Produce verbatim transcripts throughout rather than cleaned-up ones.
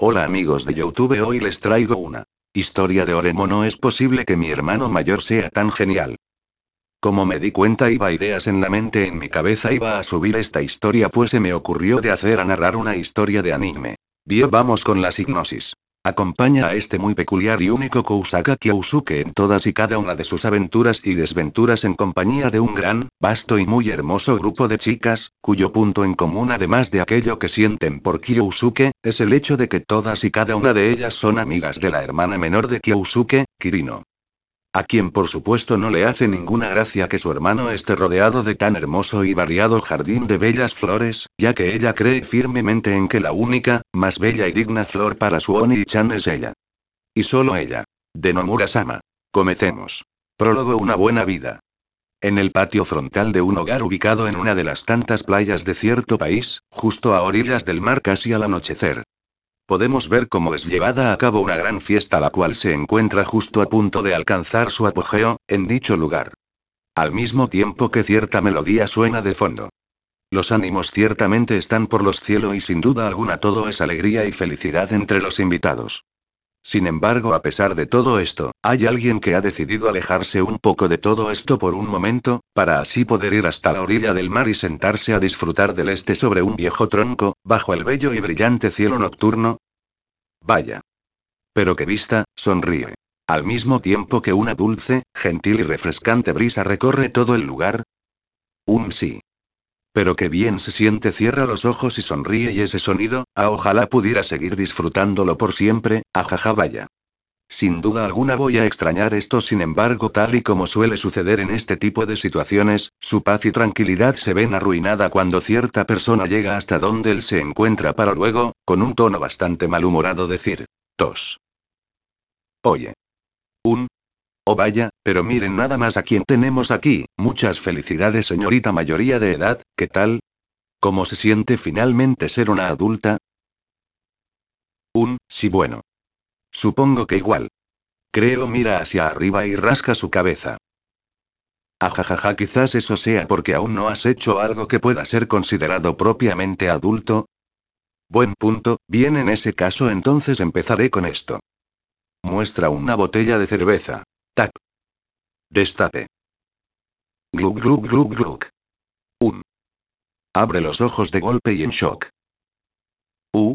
Hola amigos de YouTube, hoy les traigo una historia de Oremo. No es posible que mi hermano mayor sea tan genial. Como me di cuenta, iba ideas en la mente, en mi cabeza iba a subir esta historia, pues se me ocurrió de hacer a narrar una historia de anime. Bien, vamos con la hipnosis. Acompaña a este muy peculiar y único Kousaka Kyosuke en todas y cada una de sus aventuras y desventuras en compañía de un gran, vasto y muy hermoso grupo de chicas, cuyo punto en común, además de aquello que sienten por Kyosuke, es el hecho de que todas y cada una de ellas son amigas de la hermana menor de Kyosuke, Kirino. A quien por supuesto no le hace ninguna gracia que su hermano esté rodeado de tan hermoso y variado jardín de bellas flores, ya que ella cree firmemente en que la única, más bella y digna flor para su Oni-chan es ella. Y solo ella. De Nomura-sama. Comencemos. Prólogo: una buena vida. En el patio frontal de un hogar ubicado en una de las tantas playas de cierto país, justo a orillas del mar casi al anochecer, podemos ver cómo es llevada a cabo una gran fiesta, la cual se encuentra justo a punto de alcanzar su apogeo, en dicho lugar. Al mismo tiempo que cierta melodía suena de fondo. Los ánimos ciertamente están por los cielos y sin duda alguna todo es alegría y felicidad entre los invitados. Sin embargo, a pesar de todo esto, hay alguien que ha decidido alejarse un poco de todo esto por un momento, para así poder ir hasta la orilla del mar y sentarse a disfrutar del este sobre un viejo tronco, bajo el bello y brillante cielo nocturno. Vaya. Pero qué vista, sonríe. Al mismo tiempo que una dulce, gentil y refrescante brisa recorre todo el lugar. Un sí. Pero qué bien se siente, cierra los ojos y sonríe, y ese sonido, ah, ojalá pudiera seguir disfrutándolo por siempre, ajaja, vaya. Sin duda alguna voy a extrañar esto, sin embargo, tal y como suele suceder en este tipo de situaciones, su paz y tranquilidad se ven arruinada cuando cierta persona llega hasta donde él se encuentra para luego, con un tono bastante malhumorado, decir: tos. Oye. Un. Oh vaya, pero miren nada más a quién tenemos aquí. Muchas felicidades, señorita mayoría de edad, ¿qué tal? ¿Cómo se siente finalmente ser una adulta? Un, sí, bueno. Supongo que igual. Creo, mira hacia arriba y rasca su cabeza. Ajajaja, quizás eso sea porque aún no has hecho algo que pueda ser considerado propiamente adulto. Buen punto, bien, en ese caso entonces empezaré con esto. Muestra una botella de cerveza. Tac. Destape. Glug glug glug glug. Un. Abre los ojos de golpe y en shock. U.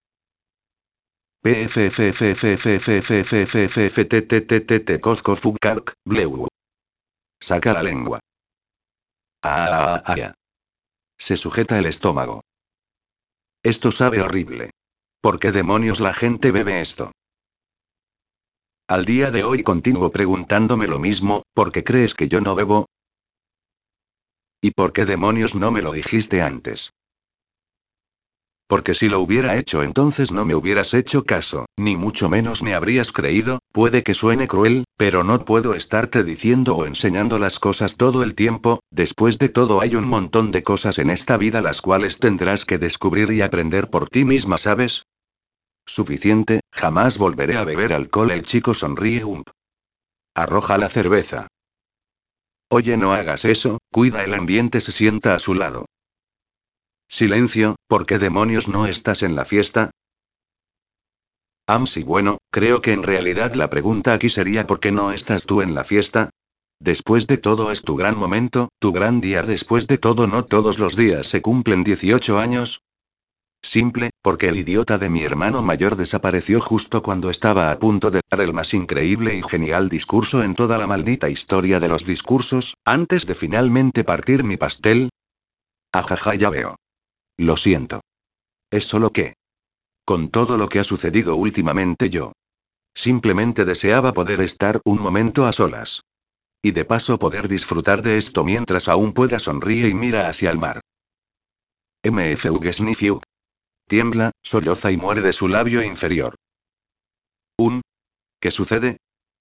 P F F F F F F F F F F F T T T T T Cozco Fugcarc, Bleu. Saca la lengua. Ah, ah, ah. Se sujeta el estómago. Esto sabe horrible. ¿Por qué demonios la gente bebe esto? Al día de hoy continúo preguntándome lo mismo, ¿por qué crees que yo no bebo? ¿Y por qué demonios no me lo dijiste antes? Porque si lo hubiera hecho entonces no me hubieras hecho caso, ni mucho menos me habrías creído. Puede que suene cruel, pero no puedo estarte diciendo o enseñando las cosas todo el tiempo. Después de todo, hay un montón de cosas en esta vida las cuales tendrás que descubrir y aprender por ti misma, ¿sabes? Suficiente, jamás volveré a beber alcohol. El chico sonríe. Ump. Arroja la cerveza. Oye, no hagas eso, cuida el ambiente. Se sienta a su lado. Silencio, ¿por qué demonios no estás en la fiesta? Amsi, bueno, creo que en realidad la pregunta aquí sería ¿por qué no estás tú en la fiesta? Después de todo es tu gran momento, tu gran día. Después de todo, no todos los días se cumplen dieciocho años. Simple, porque el idiota de mi hermano mayor desapareció justo cuando estaba a punto de dar el más increíble y genial discurso en toda la maldita historia de los discursos, antes de finalmente partir mi pastel. Ajaja, ya veo. Lo siento. Es solo que, con todo lo que ha sucedido últimamente, yo simplemente deseaba poder estar un momento a solas. Y de paso poder disfrutar de esto mientras aún pueda. Sonríe y mira hacia el mar. Mfug Sniffiu. Tiembla, solloza y muerde su labio inferior. Un. ¿Qué sucede?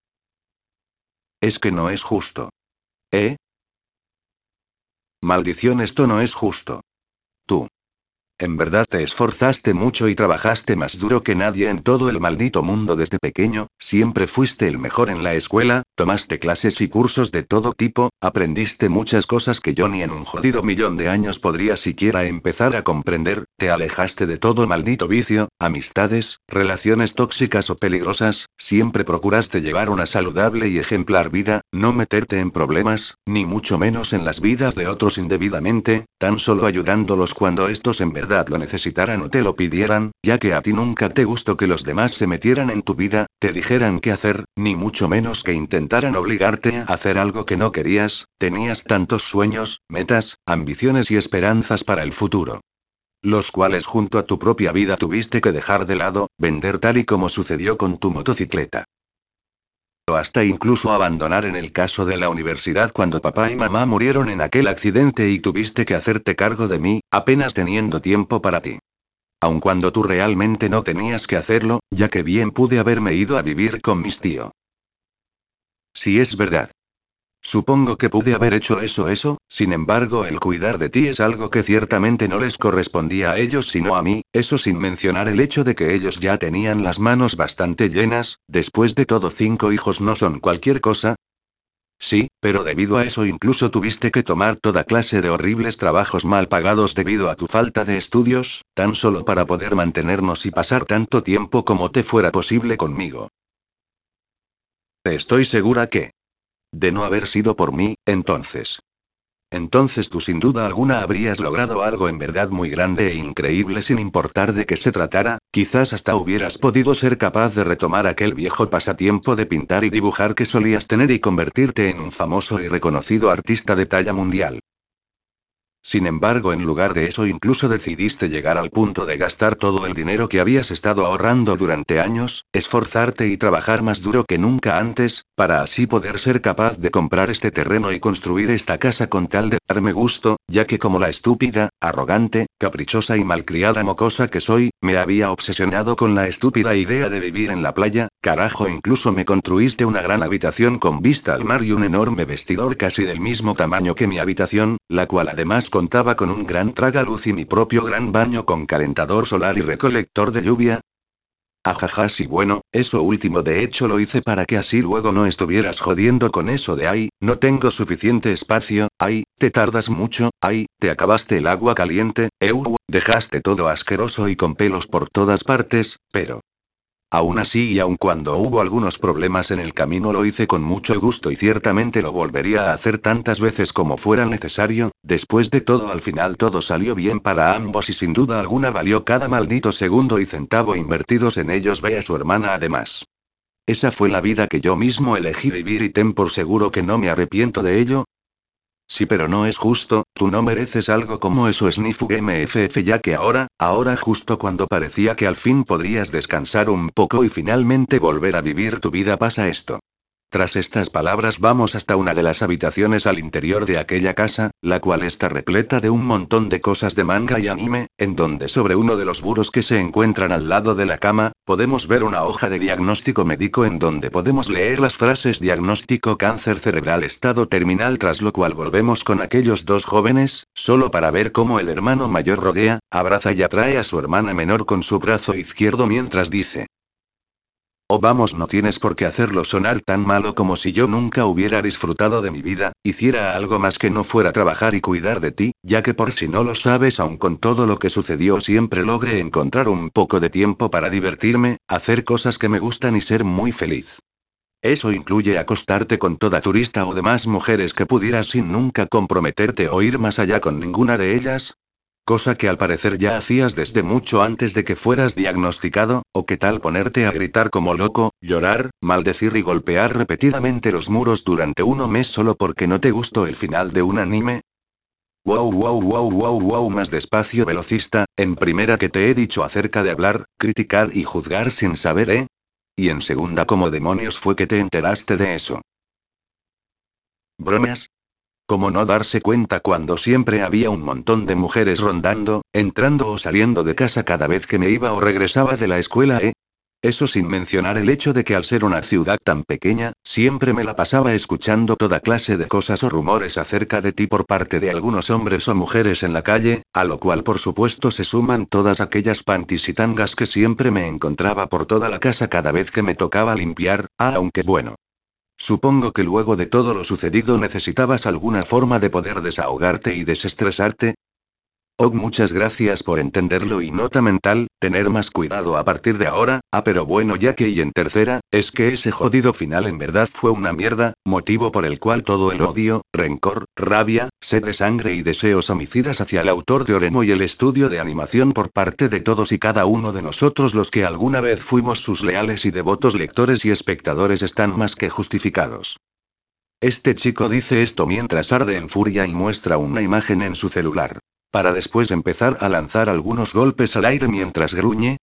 Es que no es justo. ¿Eh? Maldición, esto no es justo. Tú. En verdad te esforzaste mucho y trabajaste más duro que nadie en todo el maldito mundo desde pequeño, siempre fuiste el mejor en la escuela, Tomaste clases y cursos de todo tipo, aprendiste muchas cosas que yo ni en un jodido millón de años podría siquiera empezar a comprender, te alejaste de todo maldito vicio, amistades, relaciones tóxicas o peligrosas, siempre procuraste llevar una saludable y ejemplar vida, no meterte en problemas, ni mucho menos en las vidas de otros indebidamente, tan solo ayudándolos cuando estos en verdad lo necesitaran o te lo pidieran, ya que a ti nunca te gustó que los demás se metieran en tu vida, te dijeran qué hacer, ni mucho menos que intentaran obligarte a hacer algo que no querías, tenías tantos sueños, metas, ambiciones y esperanzas para el futuro. Los cuales junto a tu propia vida tuviste que dejar de lado, vender tal y como sucedió con tu motocicleta. O hasta incluso abandonar en el caso de la universidad cuando papá y mamá murieron en aquel accidente y tuviste que hacerte cargo de mí, apenas teniendo tiempo para ti. Aun cuando tú realmente no tenías que hacerlo, ya que bien pude haberme ido a vivir con mis tíos. Si es verdad. Supongo que pude haber hecho eso, eso, sin embargo, el cuidar de ti es algo que ciertamente no les correspondía a ellos sino a mí, eso sin mencionar el hecho de que ellos ya tenían las manos bastante llenas, después de todo cinco hijos no son cualquier cosa. Sí, pero debido a eso incluso tuviste que tomar toda clase de horribles trabajos mal pagados debido a tu falta de estudios, tan solo para poder mantenernos y pasar tanto tiempo como te fuera posible conmigo. Estoy segura que, de no haber sido por mí, entonces. Entonces tú sin duda alguna habrías logrado algo en verdad muy grande e increíble sin importar de qué se tratara, quizás hasta hubieras podido ser capaz de retomar aquel viejo pasatiempo de pintar y dibujar que solías tener y convertirte en un famoso y reconocido artista de talla mundial. Sin embargo, en lugar de eso incluso decidiste llegar al punto de gastar todo el dinero que habías estado ahorrando durante años, esforzarte y trabajar más duro que nunca antes, para así poder ser capaz de comprar este terreno y construir esta casa con tal de darme gusto, ya que como la estúpida, arrogante, caprichosa y malcriada mocosa que soy, me había obsesionado con la estúpida idea de vivir en la playa, carajo, incluso me construiste una gran habitación con vista al mar y un enorme vestidor casi del mismo tamaño que mi habitación, la cual además contaba con un gran tragaluz y mi propio gran baño con calentador solar y recolector de lluvia. Ajaja, sí, bueno, eso último de hecho lo hice para que así luego no estuvieras jodiendo con eso de ay, no tengo suficiente espacio, ay, te tardas mucho, ay, te acabaste el agua caliente, eu, dejaste todo asqueroso y con pelos por todas partes, pero... Aún así y aun cuando hubo algunos problemas en el camino lo hice con mucho gusto y ciertamente lo volvería a hacer tantas veces como fuera necesario, después de todo al final todo salió bien para ambos y sin duda alguna valió cada maldito segundo y centavo invertidos en ellos, ve a su hermana además. Esa fue la vida que yo mismo elegí vivir y ten por seguro que no me arrepiento de ello. Sí, pero no es justo, tú no mereces algo como eso, Sniffug M F F, ya que ahora, ahora justo cuando parecía que al fin podrías descansar un poco y finalmente volver a vivir tu vida pasa esto. Tras estas palabras vamos hasta una de las habitaciones al interior de aquella casa, la cual está repleta de un montón de cosas de manga y anime, en donde sobre uno de los buros que se encuentran al lado de la cama, podemos ver una hoja de diagnóstico médico en donde podemos leer las frases diagnóstico cáncer cerebral estado terminal, tras lo cual volvemos con aquellos dos jóvenes, solo para ver cómo el hermano mayor rodea, abraza y atrae a su hermana menor con su brazo izquierdo mientras dice: oh vamos, no tienes por qué hacerlo sonar tan malo como si yo nunca hubiera disfrutado de mi vida, hiciera algo más que no fuera trabajar y cuidar de ti, ya que por si no lo sabes, aun con todo lo que sucedió siempre logré encontrar un poco de tiempo para divertirme, hacer cosas que me gustan y ser muy feliz. Eso incluye acostarte con toda turista o demás mujeres que pudieras sin nunca comprometerte o ir más allá con ninguna de ellas. Cosa que al parecer ya hacías desde mucho antes de que fueras diagnosticado, o qué tal ponerte a gritar como loco, llorar, maldecir y golpear repetidamente los muros durante un mes solo porque no te gustó el final de un anime. Wow, wow, wow, wow, wow, más despacio, velocista, en primera que te he dicho acerca de hablar, criticar y juzgar sin saber, ¿eh? Y en segunda, ¿cómo demonios fue que te enteraste de eso? ¿Bromas? ¿Cómo no darse cuenta cuando siempre había un montón de mujeres rondando, entrando o saliendo de casa cada vez que me iba o regresaba de la escuela, eh? Eso sin mencionar el hecho de que al ser una ciudad tan pequeña, siempre me la pasaba escuchando toda clase de cosas o rumores acerca de ti por parte de algunos hombres o mujeres en la calle, a lo cual por supuesto se suman todas aquellas pantis y tangas que siempre me encontraba por toda la casa cada vez que me tocaba limpiar, ah, aunque bueno. Supongo que luego de todo lo sucedido necesitabas alguna forma de poder desahogarte y desestresarte. Oh, muchas gracias por entenderlo y nota mental, tener más cuidado a partir de ahora. Ah, pero bueno, ya que y en tercera, es que ese jodido final en verdad fue una mierda, motivo por el cual todo el odio, rencor, rabia, sed de sangre y deseos homicidas hacia el autor de Oremo y el estudio de animación por parte de todos y cada uno de nosotros los que alguna vez fuimos sus leales y devotos lectores y espectadores están más que justificados. Este chico dice esto mientras arde en furia y muestra una imagen en su celular. Para después empezar a lanzar algunos golpes al aire mientras gruñe.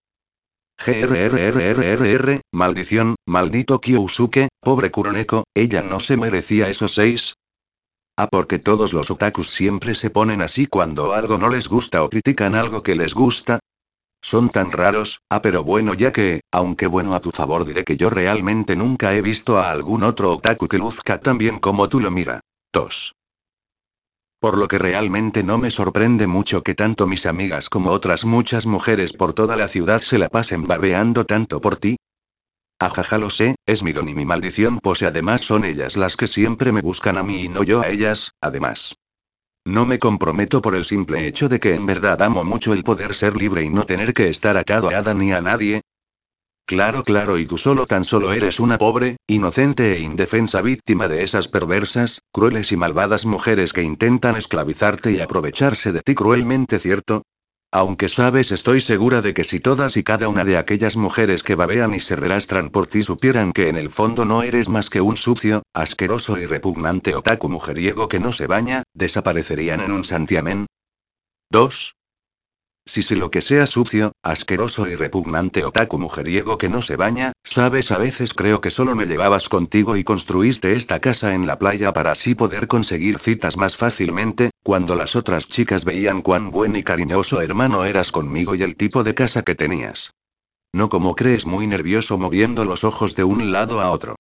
Grrrrrrr, maldición, maldito Kyosuke, pobre Kuroneko, ella no se merecía esos seis. Ah, porque todos los otakus siempre se ponen así cuando algo no les gusta o critican algo que les gusta. Son tan raros. Ah, pero bueno, ya que, aunque bueno, a tu favor diré que yo realmente nunca he visto a algún otro otaku que luzca tan bien como tú lo mira. Tos. Por lo que realmente no me sorprende mucho que tanto mis amigas como otras muchas mujeres por toda la ciudad se la pasen babeando tanto por ti. Ajaja, lo sé, es mi don y mi maldición, pues además son ellas las que siempre me buscan a mí y no yo a ellas, además. No me comprometo por el simple hecho de que en verdad amo mucho el poder ser libre y no tener que estar atado a nada ni a nadie. Claro, claro, y tú solo tan solo eres una pobre, inocente e indefensa víctima de esas perversas, crueles y malvadas mujeres que intentan esclavizarte y aprovecharse de ti cruelmente, ¿cierto? Aunque sabes, estoy segura de que si todas y cada una de aquellas mujeres que babean y se relastran por ti supieran que en el fondo no eres más que un sucio, asqueroso y repugnante otaku mujeriego que no se baña, desaparecerían en un santiamén. dos. Si sé lo que sea sucio, asqueroso y repugnante otaku mujeriego que no se baña, sabes, a veces creo que solo me llevabas contigo y construiste esta casa en la playa para así poder conseguir citas más fácilmente, cuando las otras chicas veían cuán buen y cariñoso hermano eras conmigo y el tipo de casa que tenías. No como crees, muy nervioso moviendo los ojos de un lado a otro.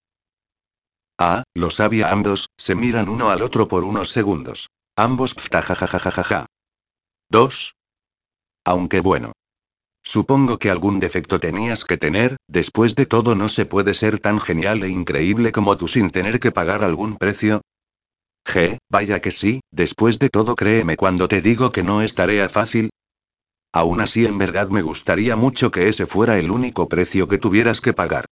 Ah, lo sabía, ambos, se miran uno al otro por unos segundos. Ambos jajajajajaja. Dos. Aunque bueno. Supongo que algún defecto tenías que tener, después de todo no se puede ser tan genial e increíble como tú sin tener que pagar algún precio. G, vaya que sí, después de todo créeme cuando te digo que no es tarea fácil. Aún así en verdad me gustaría mucho que ese fuera el único precio que tuvieras que pagar.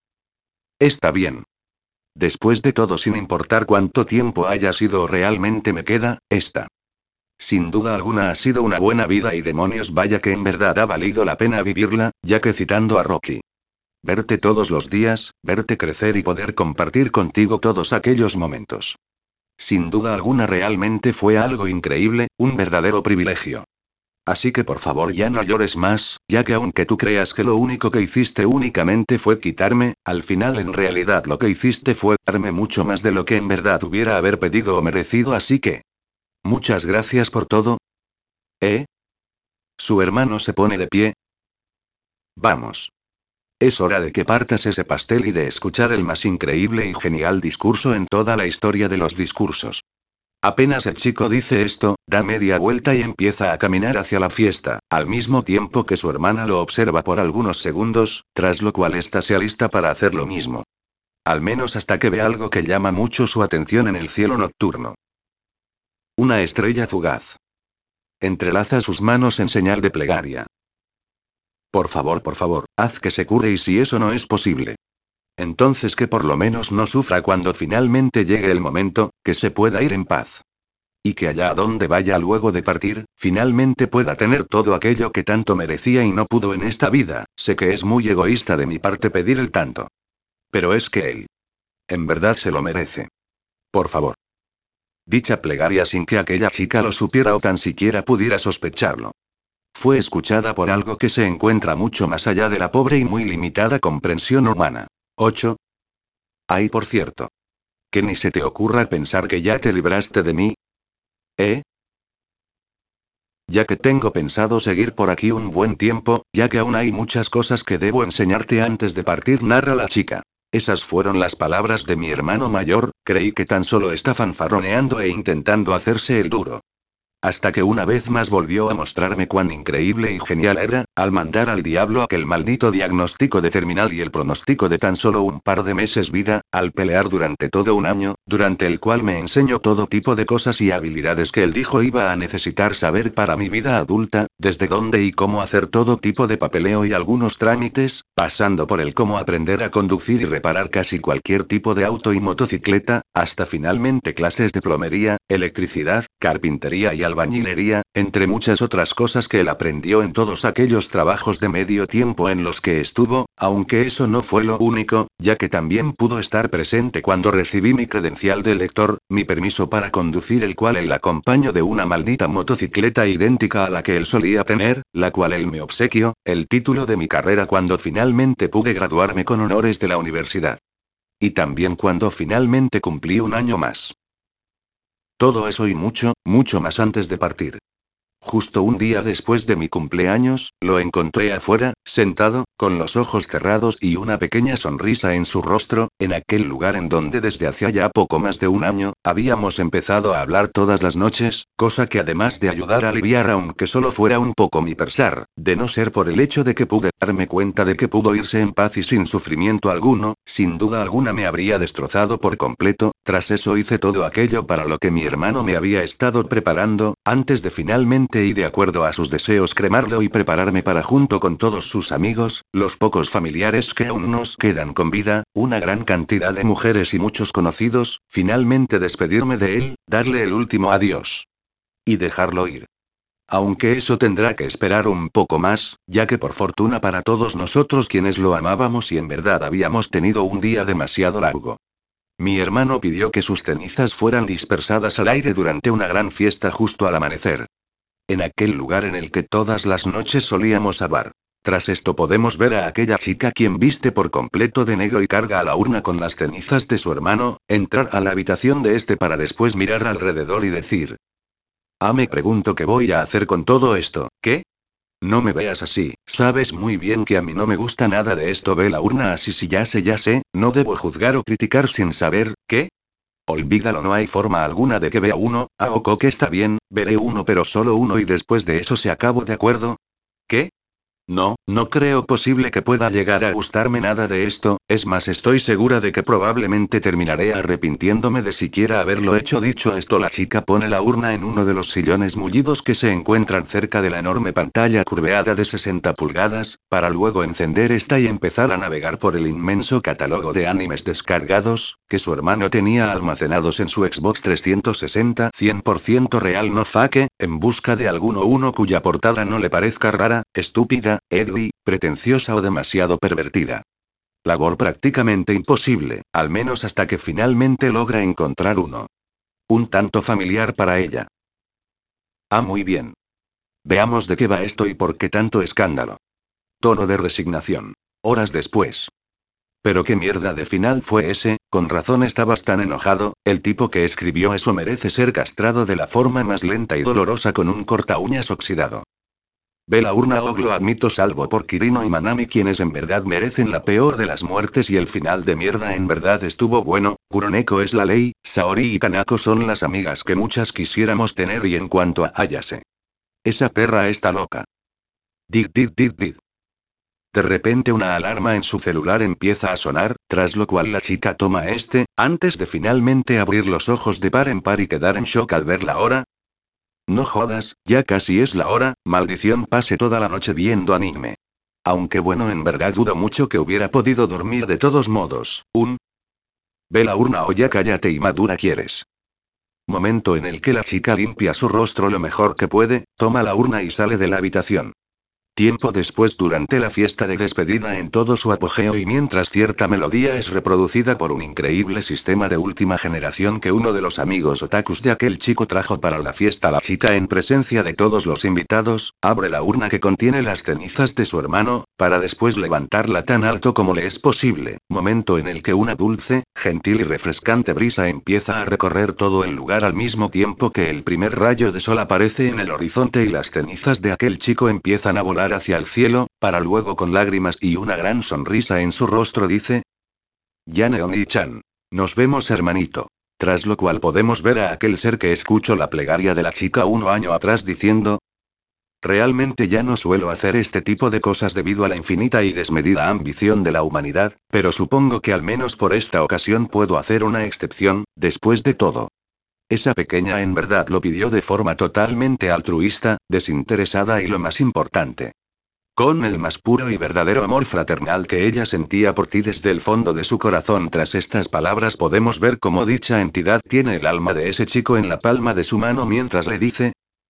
Está bien. Después de todo, sin importar cuánto tiempo haya sido o realmente me queda, esta. Sin duda alguna ha sido una buena vida y demonios, vaya que en verdad ha valido la pena vivirla, ya que citando a Rocky. Verte todos los días, verte crecer y poder compartir contigo todos aquellos momentos. Sin duda alguna realmente fue algo increíble, un verdadero privilegio. Así que por favor ya no llores más, ya que aunque tú creas que lo único que hiciste únicamente fue quitarme, al final en realidad lo que hiciste fue darme mucho más de lo que en verdad hubiera haber pedido o merecido, así que... Muchas gracias por todo. ¿Eh? Su hermano se pone de pie. Vamos. Es hora de que partas ese pastel y de escuchar el más increíble y genial discurso en toda la historia de los discursos. Apenas el chico dice esto, da media vuelta y empieza a caminar hacia la fiesta, al mismo tiempo que su hermana lo observa por algunos segundos, tras lo cual ésta se alista para hacer lo mismo. Al menos hasta que ve algo que llama mucho su atención en el cielo nocturno. Una estrella fugaz. Entrelaza sus manos en señal de plegaria. Por favor, por favor, haz que se cure, y si eso no es posible, entonces que por lo menos no sufra cuando finalmente llegue el momento, que se pueda ir en paz. Y que allá a donde vaya luego de partir, finalmente pueda tener todo aquello que tanto merecía y no pudo en esta vida. Sé que es muy egoísta de mi parte pedir el tanto. Pero es que él, en verdad, se lo merece. Por favor. Dicha plegaria, sin que aquella chica lo supiera o tan siquiera pudiera sospecharlo, fue escuchada por algo que se encuentra mucho más allá de la pobre y muy limitada comprensión humana. ocho. Ay, por cierto. Que ni se te ocurra pensar que ya te libraste de mí. ¿Eh? Ya que tengo pensado seguir por aquí un buen tiempo, ya que aún hay muchas cosas que debo enseñarte antes de partir, narra la chica. Esas fueron las palabras de mi hermano mayor, creí que tan solo está fanfarroneando e intentando hacerse el duro. hasta que una vez más volvió a mostrarme cuán increíble y genial era, al mandar al diablo aquel maldito diagnóstico de terminal y el pronóstico de tan solo un par de meses vida, al pelear durante todo un año, durante el cual me enseñó todo tipo de cosas y habilidades que él dijo iba a necesitar saber para mi vida adulta, desde dónde y cómo hacer todo tipo de papeleo y algunos trámites, pasando por el cómo aprender a conducir y reparar casi cualquier tipo de auto y motocicleta, hasta finalmente clases de plomería, electricidad, carpintería y albañilería, entre muchas otras cosas que él aprendió en todos aquellos trabajos de medio tiempo en los que estuvo, aunque eso no fue lo único, ya que también pudo estar presente cuando recibí mi credencial de lector, mi permiso para conducir, el cual él acompañó de una maldita motocicleta idéntica a la que él solía tener, la cual él me obsequió, el título de mi carrera cuando finalmente pude graduarme con honores de la universidad. Y también cuando finalmente cumplí un año más. Todo eso y mucho, mucho más antes de partir. Justo un día después de mi cumpleaños, lo encontré afuera, sentado, con los ojos cerrados y una pequeña sonrisa en su rostro, en aquel lugar en donde desde hacía ya poco más de un año, habíamos empezado a hablar todas las noches, cosa que además de ayudar a aliviar aunque solo fuera un poco mi pesar, de no ser por el hecho de que pude darme cuenta de que pudo irse en paz y sin sufrimiento alguno, sin duda alguna me habría destrozado por completo. Tras eso hice todo aquello para lo que mi hermano me había estado preparando, antes de finalmente y de acuerdo a sus deseos cremarlo y prepararme para, junto con todos sus amigos, los pocos familiares que aún nos quedan con vida, una gran cantidad de mujeres y muchos conocidos, finalmente despedirme de él, darle el último adiós. Y dejarlo ir. Aunque eso tendrá que esperar un poco más, ya que por fortuna para todos nosotros quienes lo amábamos y en verdad habíamos tenido un día demasiado largo. Mi hermano pidió que sus cenizas fueran dispersadas al aire durante una gran fiesta justo al amanecer. En aquel lugar en el que todas las noches solíamos hablar. Tras esto podemos ver a aquella chica quien viste por completo de negro y carga a la urna con las cenizas de su hermano, entrar a la habitación de este para después mirar alrededor y decir: Ah, me pregunto qué voy a hacer con todo esto, ¿qué? No me veas así, sabes muy bien que a mí no me gusta nada de esto. Ve la urna así, si ya sé, ya sé, no debo juzgar o criticar sin saber, ¿qué? Olvídalo, no hay forma alguna de que vea uno. Ah, ok, que está bien, veré uno, pero solo uno y después de eso se acabó, ¿de acuerdo? ¿Qué? No, no creo posible que pueda llegar a gustarme nada de esto, es más, estoy segura de que probablemente terminaré arrepintiéndome de siquiera haberlo hecho. Dicho esto, la chica pone la urna en uno de los sillones mullidos que se encuentran cerca de la enorme pantalla curveada de sesenta pulgadas, para luego encender esta y empezar a navegar por el inmenso catálogo de animes descargados, que su hermano tenía almacenados en su Xbox trescientos sesenta cien por ciento real, no fake, en busca de alguno uno cuya portada no le parezca rara, estúpida, edgy, pretenciosa o demasiado pervertida. Labor prácticamente imposible, al menos hasta que finalmente logra encontrar uno. Un tanto familiar para ella. Ah, muy bien. Veamos de qué va esto y por qué tanto escándalo. Tono de resignación. Horas después. Pero qué mierda de final fue ese, con razón estabas tan enojado, el tipo que escribió eso merece ser castrado de la forma más lenta y dolorosa con un corta uñas oxidado. Ve la urna, og, lo admito, salvo por Kirino y Manami, quienes en verdad merecen la peor de las muertes, y el final de mierda en verdad estuvo bueno. Kuroneko es la ley, Saori y Kanako son las amigas que muchas quisiéramos tener, y en cuanto a Ayase. Esa perra está loca. Dig dig dig dig. De repente una alarma en su celular empieza a sonar, tras lo cual la chica toma este, antes de finalmente abrir los ojos de par en par y quedar en shock al ver la hora. No jodas, ya casi es la hora, maldición, pasé toda la noche viendo anime. Aunque bueno, en verdad dudo mucho que hubiera podido dormir de todos modos. Un... Ve la urna o ya cállate y madura quieres. Momento en el que la chica limpia su rostro lo mejor que puede, toma la urna y sale de la habitación. Tiempo después, durante la fiesta de despedida en todo su apogeo y mientras cierta melodía es reproducida por un increíble sistema de última generación que uno de los amigos otakus de aquel chico trajo para la fiesta, la chica, en presencia de todos los invitados, abre la urna que contiene las cenizas de su hermano, para después levantarla tan alto como le es posible, momento en el que una dulce, gentil y refrescante brisa empieza a recorrer todo el lugar al mismo tiempo que el primer rayo de sol aparece en el horizonte y las cenizas de aquel chico empiezan a volar hacia el cielo, para luego, con lágrimas y una gran sonrisa en su rostro, dice: Yane Oni-chan. Nos vemos, hermanito. Tras lo cual podemos ver a aquel ser que escuchó la plegaria de la chica un año atrás diciendo: realmente ya no suelo hacer este tipo de cosas debido a la infinita y desmedida ambición de la humanidad, pero supongo que al menos por esta ocasión puedo hacer una excepción, después de todo. Esa pequeña en verdad lo pidió de forma totalmente altruista, desinteresada y lo más importante, con el más puro y verdadero amor fraternal que ella sentía por ti desde el fondo de su corazón. Tras estas palabras podemos ver cómo dicha entidad tiene el alma de ese chico en la palma de su mano mientras le dice: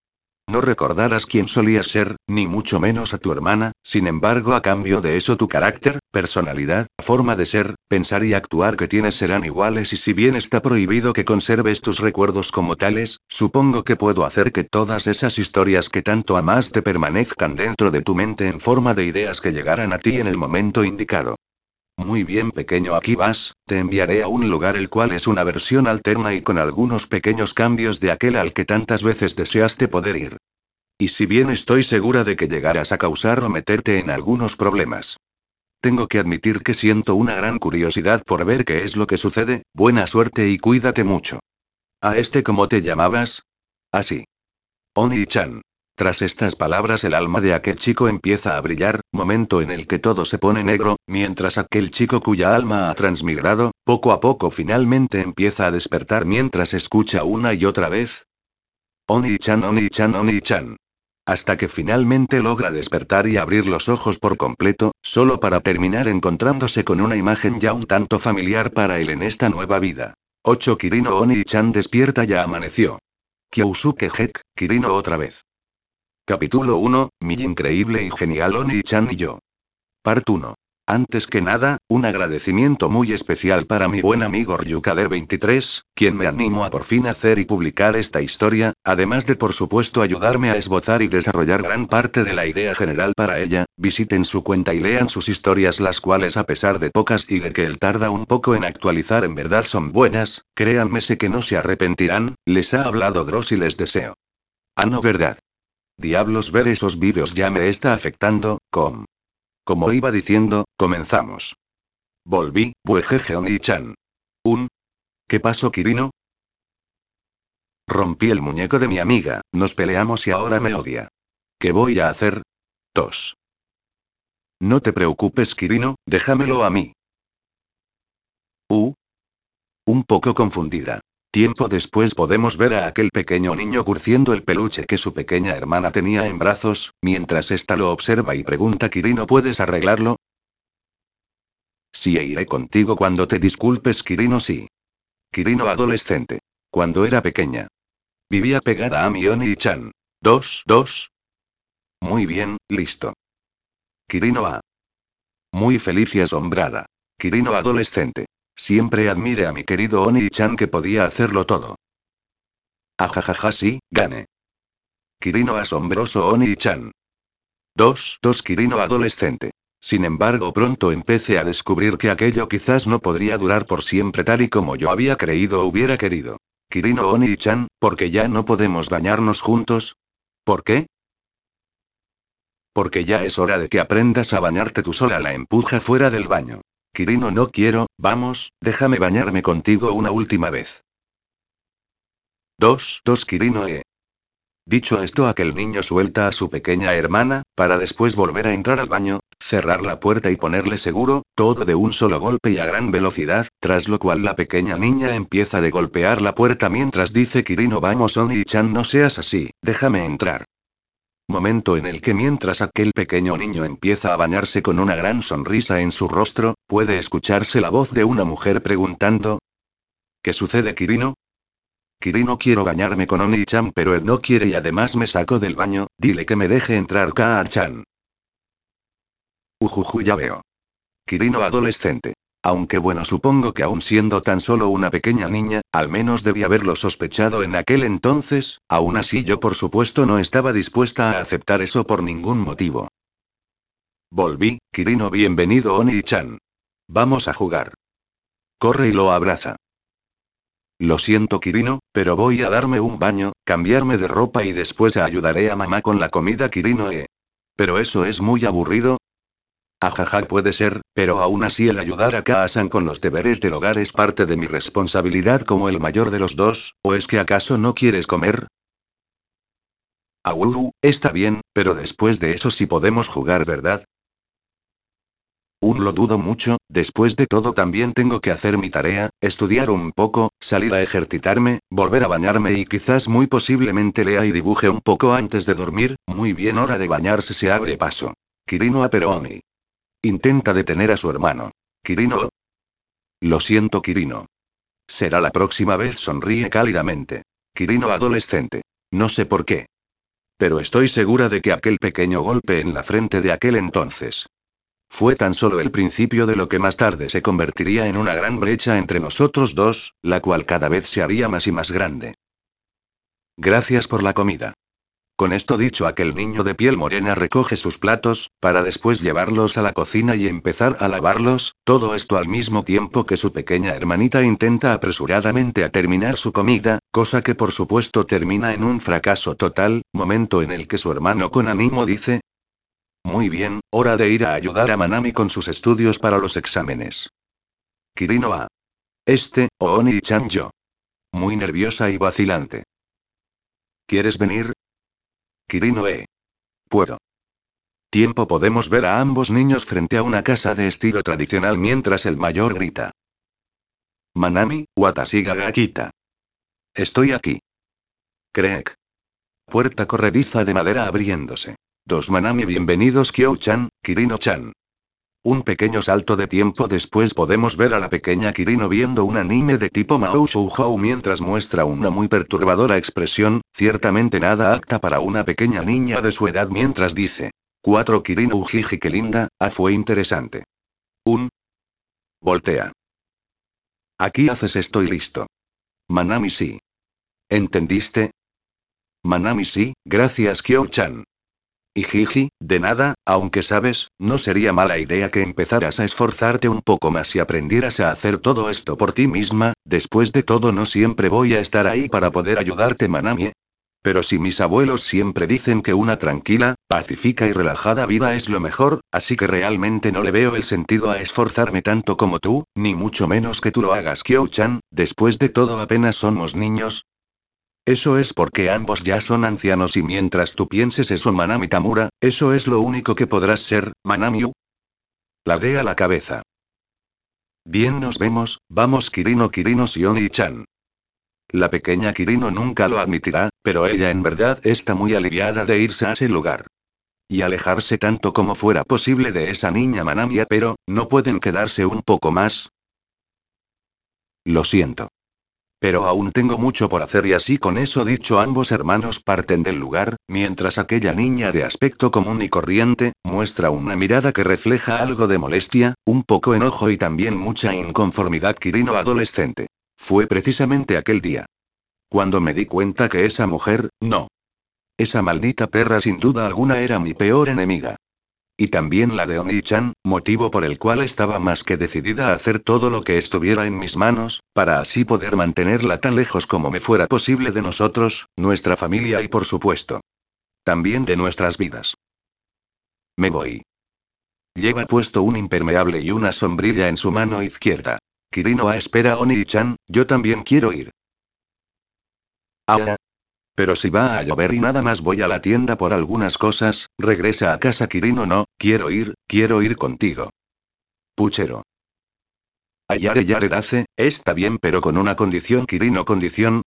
no recordarás quién solías ser, ni mucho menos a tu hermana, sin embargo a cambio de eso tu carácter, personalidad, forma de ser, pensar y actuar que tienes serán iguales y si bien está prohibido que conserves tus recuerdos como tales, supongo que puedo hacer que todas esas historias que tanto amaste permanezcan dentro de tu mente en forma de ideas que llegarán a ti en el momento indicado. Muy bien pequeño, aquí vas, te enviaré a un lugar el cual es una versión alterna y con algunos pequeños cambios de aquel al que tantas veces deseaste poder ir. Y si bien estoy segura de que llegarás a causar o meterte en algunos problemas, tengo que admitir que siento una gran curiosidad por ver qué es lo que sucede. Buena suerte y cuídate mucho. ¿A este cómo te llamabas? Así. Oni-chan. Tras estas palabras el alma de aquel chico empieza a brillar, momento en el que todo se pone negro, mientras aquel chico cuya alma ha transmigrado, poco a poco finalmente empieza a despertar mientras escucha una y otra vez: Oni-chan, Oni-chan, Oni-chan. Hasta que finalmente logra despertar y abrir los ojos por completo, solo para terminar encontrándose con una imagen ya un tanto familiar para él en esta nueva vida. ocho Kirino Oni-chan despierta, ya amaneció. Kyosuke Hek, Kirino otra vez. Capítulo uno, mi increíble y genial Oni-chan y yo. Part uno. Antes que nada, un agradecimiento muy especial para mi buen amigo Ryukader veintitrés, quien me animó a por fin hacer y publicar esta historia, además de por supuesto ayudarme a esbozar y desarrollar gran parte de la idea general para ella. Visiten su cuenta y lean sus historias, las cuales a pesar de pocas y de que él tarda un poco en actualizar en verdad son buenas, créanme sé que no se arrepentirán. Les ha hablado Dross y les deseo. Ah no, verdad. Diablos, ver esos vídeos ya me está afectando, com. Como iba diciendo, comenzamos. Volví, buejeje Oni-chan. Un. ¿Qué pasó, Kirino? Rompí el muñeco de mi amiga, nos peleamos y ahora me odia. ¿Qué voy a hacer? Tos. No te preocupes, Kirino, déjamelo a mí. Uh. Un poco confundida. Tiempo después podemos ver a aquel pequeño niño curciendo el peluche que su pequeña hermana tenía en brazos, mientras ésta lo observa y pregunta: Kirino, ¿puedes arreglarlo? Sí, e iré contigo cuando te disculpes, Kirino. Sí. Kirino adolescente. Cuando era pequeña. Vivía pegada a mi Oni-chan. Dos, dos. Muy bien, listo. Kirino A. Muy feliz y asombrada. Kirino adolescente. Siempre admiré a mi querido Oni-chan que podía hacerlo todo. Ajajaja, sí, gane. Kirino asombroso Oni-chan. Dos, dos Kirino adolescente. Sin embargo, pronto empecé a descubrir que aquello quizás no podría durar por siempre tal y como yo había creído o hubiera querido. Kirino Oni-chan, ¿por qué ya no podemos bañarnos juntos? ¿Por qué? Porque ya es hora de que aprendas a bañarte tú sola. La empuja fuera del baño. Kirino, no quiero, vamos, déjame bañarme contigo una última vez. Dos, dos Kirino E. Dicho esto, aquel niño suelta a su pequeña hermana, para después volver a entrar al baño, cerrar la puerta y ponerle seguro, todo de un solo golpe y a gran velocidad, tras lo cual la pequeña niña empieza de golpear la puerta mientras dice: Kirino, vamos Oni-chan, no seas así, déjame entrar. Momento en el que mientras aquel pequeño niño empieza a bañarse con una gran sonrisa en su rostro, puede escucharse la voz de una mujer preguntando: ¿qué sucede, Kirino? Kirino, quiero bañarme con Oni-chan, pero él no quiere y además me sacó del baño. Dile que me deje entrar, Kaa-chan. Ujuju, ya veo. Kirino adolescente. Aunque bueno, supongo que aún siendo tan solo una pequeña niña, al menos debía haberlo sospechado en aquel entonces. Aún así, yo por supuesto no estaba dispuesta a aceptar eso por ningún motivo. Volví, Kirino, bienvenido Oni-chan. Vamos a jugar. Corre y lo abraza. Lo siento, Kirino, pero voy a darme un baño, cambiarme de ropa y después ayudaré a mamá con la comida, Kirino. Eh. Pero eso es muy aburrido. Ajaja, puede ser, pero aún así el ayudar a Kaasan con los deberes del hogar es parte de mi responsabilidad como el mayor de los dos, ¿o es que acaso no quieres comer? Aú, está bien, pero después de eso sí podemos jugar, ¿verdad? Un lo dudo mucho, después de todo también tengo que hacer mi tarea, estudiar un poco, salir a ejercitarme, volver a bañarme y quizás muy posiblemente lea y dibuje un poco antes de dormir. Muy bien, hora de bañarse, se abre paso. Kirino a Peroni. Intenta detener a su hermano. Kirino. Lo siento, Kirino. Será la próxima vez, sonríe cálidamente. Kirino adolescente. No sé por qué. Pero estoy segura de que aquel pequeño golpe en la frente de aquel entonces fue tan solo el principio de lo que más tarde se convertiría en una gran brecha entre nosotros dos, la cual cada vez se haría más y más grande. Gracias por la comida. Con esto dicho, aquel niño de piel morena recoge sus platos, para después llevarlos a la cocina y empezar a lavarlos, todo esto al mismo tiempo que su pequeña hermanita intenta apresuradamente a terminar su comida, cosa que por supuesto termina en un fracaso total, momento en el que su hermano con ánimo dice: muy bien, hora de ir a ayudar a Manami con sus estudios para los exámenes. Kirino a. Este, Oni-chan yo. Muy nerviosa y vacilante. ¿Quieres venir? Kirino e. Puedo. Tiempo podemos ver a ambos niños frente a una casa de estilo tradicional mientras el mayor grita. Manami, Watashi ga Gakita. Estoy aquí. Creek. Puerta corrediza de madera abriéndose. Dos Manami, bienvenidos Kyo-chan, Kirino-chan. Un pequeño salto de tiempo después podemos ver a la pequeña Kirino viendo un anime de tipo Mao Shoujo mientras muestra una muy perturbadora expresión, ciertamente nada apta para una pequeña niña de su edad mientras dice: cuatro Kirino Ujiji, qué linda, ah, fue interesante. Un. Voltea. Aquí haces, estoy listo. Manami, sí. ¿Entendiste? Manami, sí, gracias Kyo-chan. Y Jiji, de nada, aunque sabes, no sería mala idea que empezaras a esforzarte un poco más y aprendieras a hacer todo esto por ti misma. Después de todo, no siempre voy a estar ahí para poder ayudarte, Manami. Pero si mis abuelos siempre dicen que una tranquila, pacífica y relajada vida es lo mejor, así que realmente no le veo el sentido a esforzarme tanto como tú, ni mucho menos que tú lo hagas, Kyo-chan. Después de todo apenas somos niños. Eso es porque ambos ya son ancianos y mientras tú pienses eso, Manami Tamura, eso es lo único que podrás ser, Manamiu. Ladea la cabeza. Bien, nos vemos, vamos Kirino, Kirino Shioni-chan. La pequeña Kirino nunca lo admitirá, pero ella en verdad está muy aliviada de irse a ese lugar. Y alejarse tanto como fuera posible de esa niña Manamia, pero, ¿no pueden quedarse un poco más? Lo siento. Pero aún tengo mucho por hacer y así con eso dicho ambos hermanos parten del lugar, mientras aquella niña de aspecto común y corriente, muestra una mirada que refleja algo de molestia, un poco enojo y también mucha inconformidad. Kirino adolescente. Fue precisamente aquel día cuando me di cuenta que esa mujer, no. Esa maldita perra sin duda alguna era mi peor enemiga. Y también la de Oni-chan, motivo por el cual estaba más que decidida a hacer todo lo que estuviera en mis manos, para así poder mantenerla tan lejos como me fuera posible de nosotros, nuestra familia y por supuesto, también de nuestras vidas. Me voy. Lleva puesto un impermeable y una sombrilla en su mano izquierda. Kirino a espera, Oni-chan, yo también quiero ir. Ah. Pero si va a llover y nada más voy a la tienda por algunas cosas, regresa a casa Kirino, no, quiero ir, quiero ir contigo. Puchero. Ayare Yarerace, está bien, pero con una condición, Kirino, condición.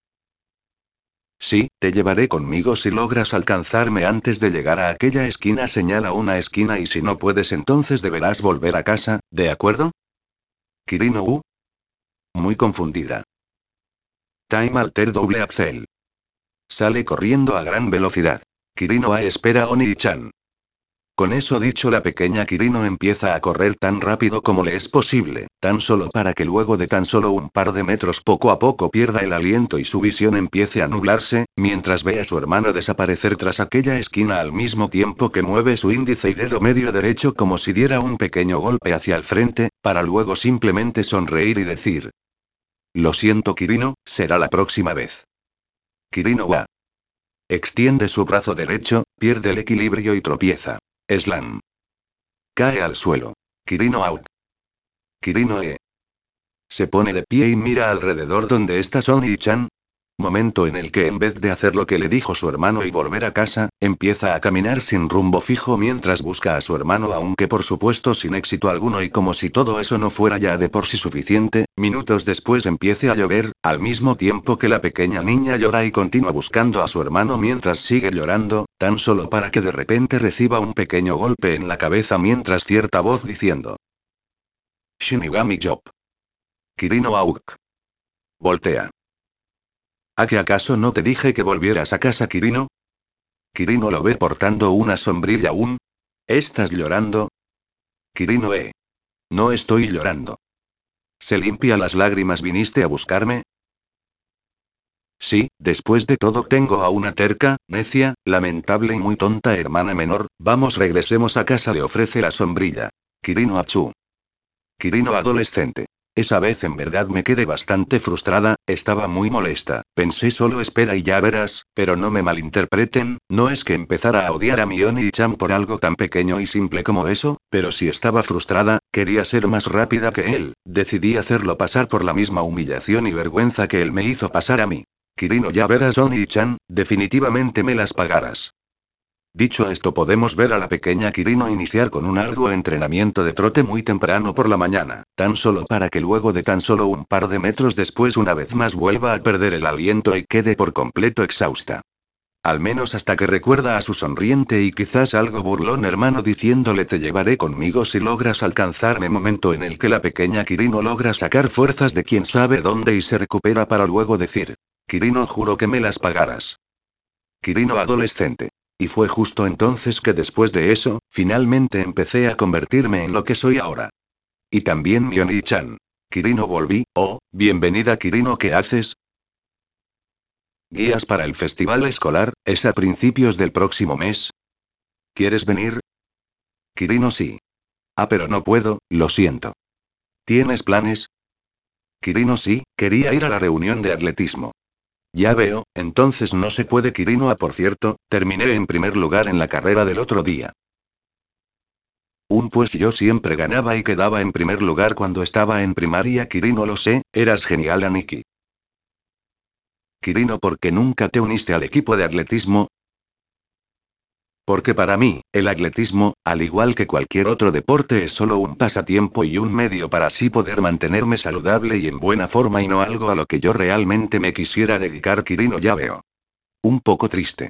Sí, te llevaré conmigo si logras alcanzarme antes de llegar a aquella esquina, señala una esquina, y si no puedes entonces deberás volver a casa, ¿de acuerdo? Kirino U. Muy confundida. Time Alter doble Axel. Sale corriendo a gran velocidad. Kirino A espera Oni-chan. Con eso dicho, la pequeña Kirino empieza a correr tan rápido como le es posible, tan solo para que luego de tan solo un par de metros poco a poco pierda el aliento y su visión empiece a nublarse, mientras ve a su hermano desaparecer tras aquella esquina al mismo tiempo que mueve su índice y dedo medio derecho como si diera un pequeño golpe hacia el frente, para luego simplemente sonreír y decir: lo siento Kirino, será la próxima vez. Kirino wa. Extiende su brazo derecho, pierde el equilibrio y tropieza. Slam. Cae al suelo. Kirino out. Kirino e. Se pone de pie y mira alrededor donde está Sony-chan. Momento en el que en vez de hacer lo que le dijo su hermano y volver a casa, empieza a caminar sin rumbo fijo mientras busca a su hermano, aunque por supuesto sin éxito alguno, y como si todo eso no fuera ya de por sí suficiente, minutos después empiece a llover, al mismo tiempo que la pequeña niña llora y continúa buscando a su hermano mientras sigue llorando, tan solo para que de repente reciba un pequeño golpe en la cabeza mientras cierta voz diciendo: Shinigami Job. Kirino Auk. Voltea. ¿A que acaso no te dije que volvieras a casa, Kirino? Kirino lo ve portando una sombrilla aún. ¿Estás llorando? Kirino eh. No estoy llorando. Se limpia las lágrimas. ¿Viniste a buscarme? Sí, después de todo tengo a una terca, necia, lamentable y muy tonta hermana menor. Vamos, regresemos a casa, le ofrece la sombrilla. Kirino achú. Kirino adolescente. Esa vez en verdad me quedé bastante frustrada, estaba muy molesta, pensé solo espera y ya verás, pero no me malinterpreten, no es que empezara a odiar a Mioni-chan por algo tan pequeño y simple como eso, pero si estaba frustrada, quería ser más rápida que él, decidí hacerlo pasar por la misma humillación y vergüenza que él me hizo pasar a mí. Kirino, ya verás, Oni-chan, definitivamente me las pagarás. Dicho esto, podemos ver a la pequeña Kirino iniciar con un arduo entrenamiento de trote muy temprano por la mañana, tan solo para que luego de tan solo un par de metros después una vez más vuelva a perder el aliento y quede por completo exhausta. Al menos hasta que recuerda a su sonriente y quizás algo burlón hermano diciéndole: te llevaré conmigo si logras alcanzarme, momento en el que la pequeña Kirino logra sacar fuerzas de quién sabe dónde y se recupera para luego decir: Kirino, juro que me las pagarás. Kirino adolescente. Y fue justo entonces que después de eso, finalmente empecé a convertirme en lo que soy ahora. Y también Mioni-chan. Kirino, volví. Oh, bienvenida Kirino, ¿qué haces? ¿Guías para el festival escolar? ¿Es a principios del próximo mes? ¿Quieres venir? Kirino, sí. Ah, pero no puedo, lo siento. ¿Tienes planes? Kirino, sí, quería ir a la reunión de atletismo. Ya veo, entonces no se puede. Kirino, ah, por cierto, terminé en primer lugar en la carrera del otro día. Un pues yo siempre ganaba y quedaba en primer lugar cuando estaba en primaria. Kirino, lo sé, eras genial, Aniki. Kirino, ¿por qué nunca te uniste al equipo de atletismo? Porque para mí, el atletismo, al igual que cualquier otro deporte, es solo un pasatiempo y un medio para así poder mantenerme saludable y en buena forma y no algo a lo que yo realmente me quisiera dedicar. Kirino, ya veo. Un poco triste.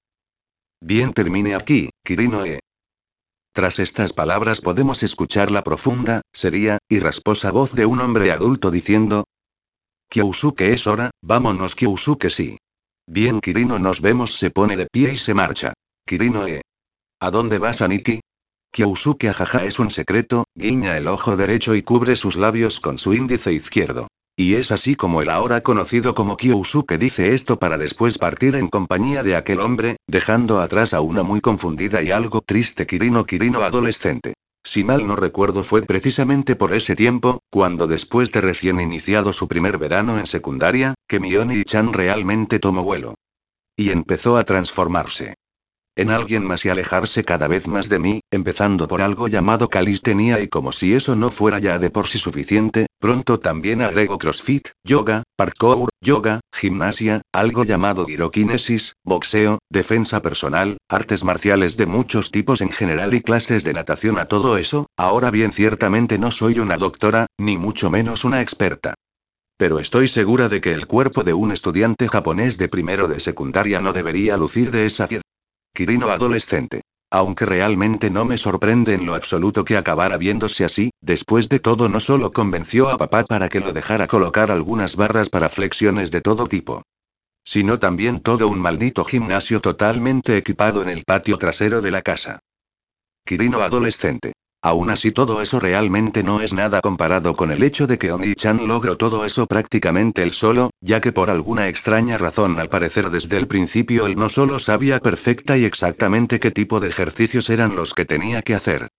Bien, termine aquí, Kirino e. Tras estas palabras podemos escuchar la profunda, seria, y rasposa voz de un hombre adulto diciendo: Kyosuke, es hora, vámonos. Kyosuke, sí. Bien Kirino, nos vemos. Se pone de pie y se marcha. Kirino e. ¿A dónde vas, Aniki? Kyosuke, ajaja, es un secreto, guiña el ojo derecho y cubre sus labios con su índice izquierdo. Y es así como el ahora conocido como Kyosuke dice esto para después partir en compañía de aquel hombre, dejando atrás a una muy confundida y algo triste Kirino. Kirino adolescente. Si mal no recuerdo, fue precisamente por ese tiempo, cuando después de recién iniciado su primer verano en secundaria, que Mioni-chan realmente tomó vuelo. Y empezó a transformarse en alguien más y alejarse cada vez más de mí, empezando por algo llamado calistenia, y como si eso no fuera ya de por sí suficiente, pronto también agregó crossfit, yoga, parkour, yoga, gimnasia, algo llamado giroquinesis, boxeo, defensa personal, artes marciales de muchos tipos en general y clases de natación a todo eso. Ahora bien, ciertamente no soy una doctora, ni mucho menos una experta. Pero estoy segura de que el cuerpo de un estudiante japonés de primero de secundaria no debería lucir de esa manera. Kirino adolescente. Aunque realmente no me sorprende en lo absoluto que acabara viéndose así, después de todo no solo convenció a papá para que lo dejara colocar algunas barras para flexiones de todo tipo, sino también todo un maldito gimnasio totalmente equipado en el patio trasero de la casa. Kirino adolescente. Aún así, todo eso realmente no es nada comparado con el hecho de que Oni-chan logró todo eso prácticamente él solo, ya que por alguna extraña razón, al parecer desde el principio, él no solo sabía perfecta y exactamente qué tipo de ejercicios eran los que tenía que hacer,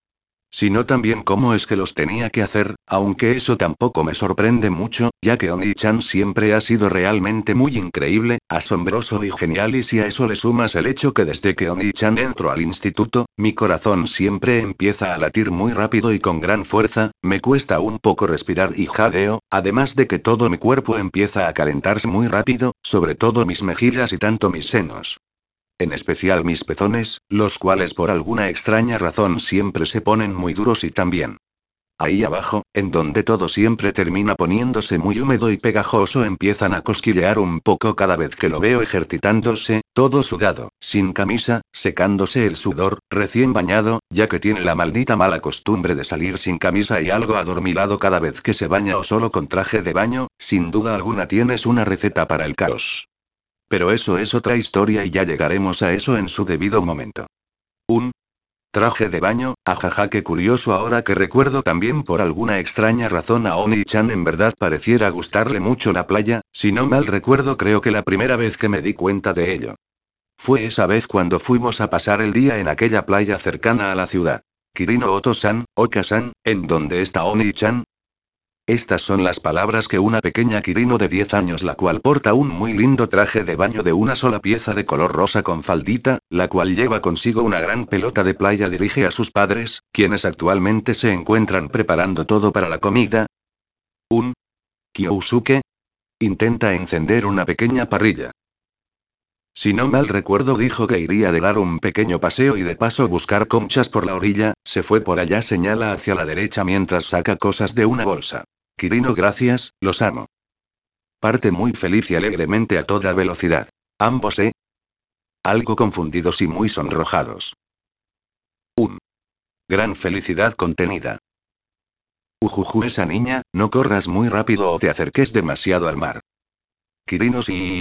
sino también cómo es que los tenía que hacer, aunque eso tampoco me sorprende mucho, ya que Oni-chan siempre ha sido realmente muy increíble, asombroso y genial, y si a eso le sumas el hecho que desde que Oni-chan entró al instituto, mi corazón siempre empieza a latir muy rápido y con gran fuerza, me cuesta un poco respirar y jadeo, además de que todo mi cuerpo empieza a calentarse muy rápido, sobre todo mis mejillas y tanto mis senos. En especial mis pezones, los cuales por alguna extraña razón siempre se ponen muy duros y también. Ahí abajo, en donde todo siempre termina poniéndose muy húmedo y pegajoso, empiezan a cosquillear un poco cada vez que lo veo ejercitándose, todo sudado, sin camisa, secándose el sudor, recién bañado, ya que tiene la maldita mala costumbre de salir sin camisa y algo adormilado cada vez que se baña o solo con traje de baño, sin duda alguna tienes una receta para el caos. Pero eso es otra historia y ya llegaremos a eso en su debido momento. Un traje de baño, ajaja, qué curioso, ahora que recuerdo también por alguna extraña razón a Oni-chan en verdad pareciera gustarle mucho la playa, si no mal recuerdo creo que la primera vez que me di cuenta de ello. Fue esa vez cuando fuimos a pasar el día en aquella playa cercana a la ciudad. Kirino Oto-san, Oka-san, ¿en dónde está Oni-chan? Estas son las palabras que una pequeña Kirino de diez años, la cual porta un muy lindo traje de baño de una sola pieza de color rosa con faldita, la cual lleva consigo una gran pelota de playa, dirige a sus padres, quienes actualmente se encuentran preparando todo para la comida. Un Kyosuke intenta encender una pequeña parrilla. Si no mal recuerdo dijo que iría de dar un pequeño paseo y de paso buscar conchas por la orilla, se fue por allá, señala hacia la derecha mientras saca cosas de una bolsa. Kirino, gracias, los amo. Parte muy feliz y alegremente a toda velocidad. Ambos, ¿eh? Algo confundidos y muy sonrojados. Un gran felicidad contenida. Ujuju, esa niña, no corras muy rápido o te acerques demasiado al mar. Kirino,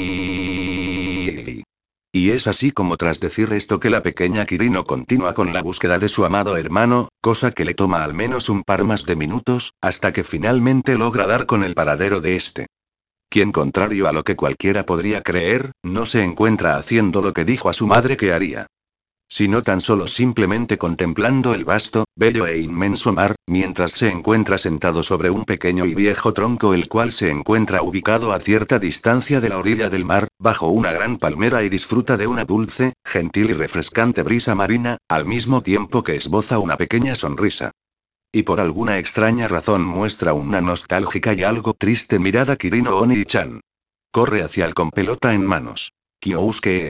sí. Y es así como tras decir esto que la pequeña Kirino continúa con la búsqueda de su amado hermano, cosa que le toma al menos un par más de minutos, hasta que finalmente logra dar con el paradero de este. Quien, contrario a lo que cualquiera podría creer, no se encuentra haciendo lo que dijo a su madre que haría, sino tan solo simplemente contemplando el vasto, bello e inmenso mar, mientras se encuentra sentado sobre un pequeño y viejo tronco, el cual se encuentra ubicado a cierta distancia de la orilla del mar, bajo una gran palmera, y disfruta de una dulce, gentil y refrescante brisa marina, al mismo tiempo que esboza una pequeña sonrisa. Y por alguna extraña razón muestra una nostálgica y algo triste mirada Kirino Oni-chan. Corre hacia él con pelota en manos. Kyosuke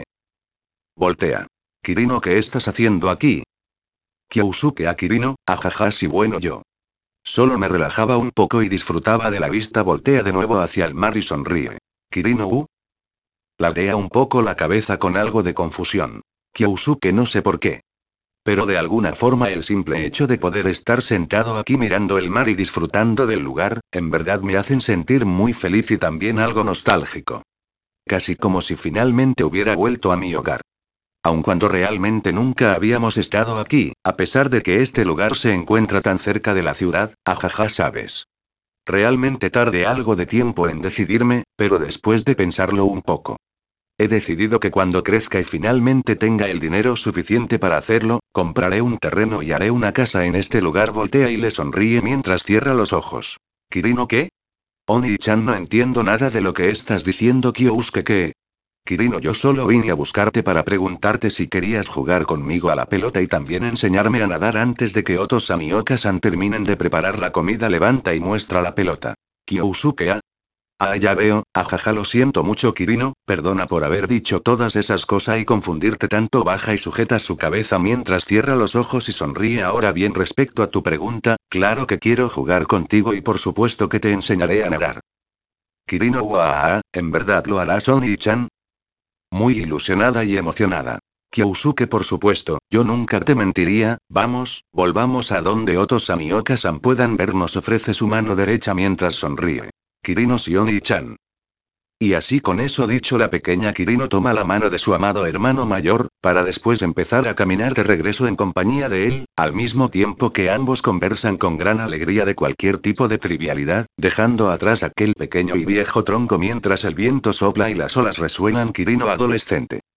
voltea. Kirino, ¿qué estás haciendo aquí? Kyosuke a Kirino, ajaja, si bueno, yo solo me relajaba un poco y disfrutaba de la vista. Voltea de nuevo hacia el mar y sonríe. Kirino, uh. Ladea un poco la cabeza con algo de confusión. Kyosuke, no sé por qué, pero de alguna forma el simple hecho de poder estar sentado aquí mirando el mar y disfrutando del lugar, en verdad me hacen sentir muy feliz y también algo nostálgico. Casi como si finalmente hubiera vuelto a mi hogar. Aun cuando realmente nunca habíamos estado aquí, a pesar de que este lugar se encuentra tan cerca de la ciudad, ajaja, sabes. Realmente tardé algo de tiempo en decidirme, pero después de pensarlo un poco, he decidido que cuando crezca y finalmente tenga el dinero suficiente para hacerlo, compraré un terreno y haré una casa en este lugar. Voltea y le sonríe mientras cierra los ojos. Kirino, ¿qué? Oni-chan, no entiendo nada de lo que estás diciendo. Kyosuke, ¿qué? Kirino, yo solo vine a buscarte para preguntarte si querías jugar conmigo a la pelota y también enseñarme a nadar antes de que Oto-san y Oka-san terminen de preparar la comida. Levanta y muestra la pelota. Kyosuke, ah. Ah, ya veo, ajaja, lo siento mucho Kirino, perdona por haber dicho todas esas cosas y confundirte tanto. Baja y sujeta su cabeza mientras cierra los ojos y sonríe. Ahora bien, respecto a tu pregunta, claro que quiero jugar contigo y por supuesto que te enseñaré a nadar. Kirino, wow, ¿en verdad lo harás, Oni-chan? Muy ilusionada y emocionada. Kyosuke, por supuesto, yo nunca te mentiría. Vamos, volvamos a donde Oto-san y Oka-san puedan vernos. Ofrece su mano derecha mientras sonríe. Kirino, sí, Oni-chan. Y así, con eso dicho, la pequeña Kirino toma la mano de su amado hermano mayor, para después empezar a caminar de regreso en compañía de él, al mismo tiempo que ambos conversan con gran alegría de cualquier tipo de trivialidad, dejando atrás aquel pequeño y viejo tronco mientras el viento sopla y las olas resuenan. Kirino adolescente.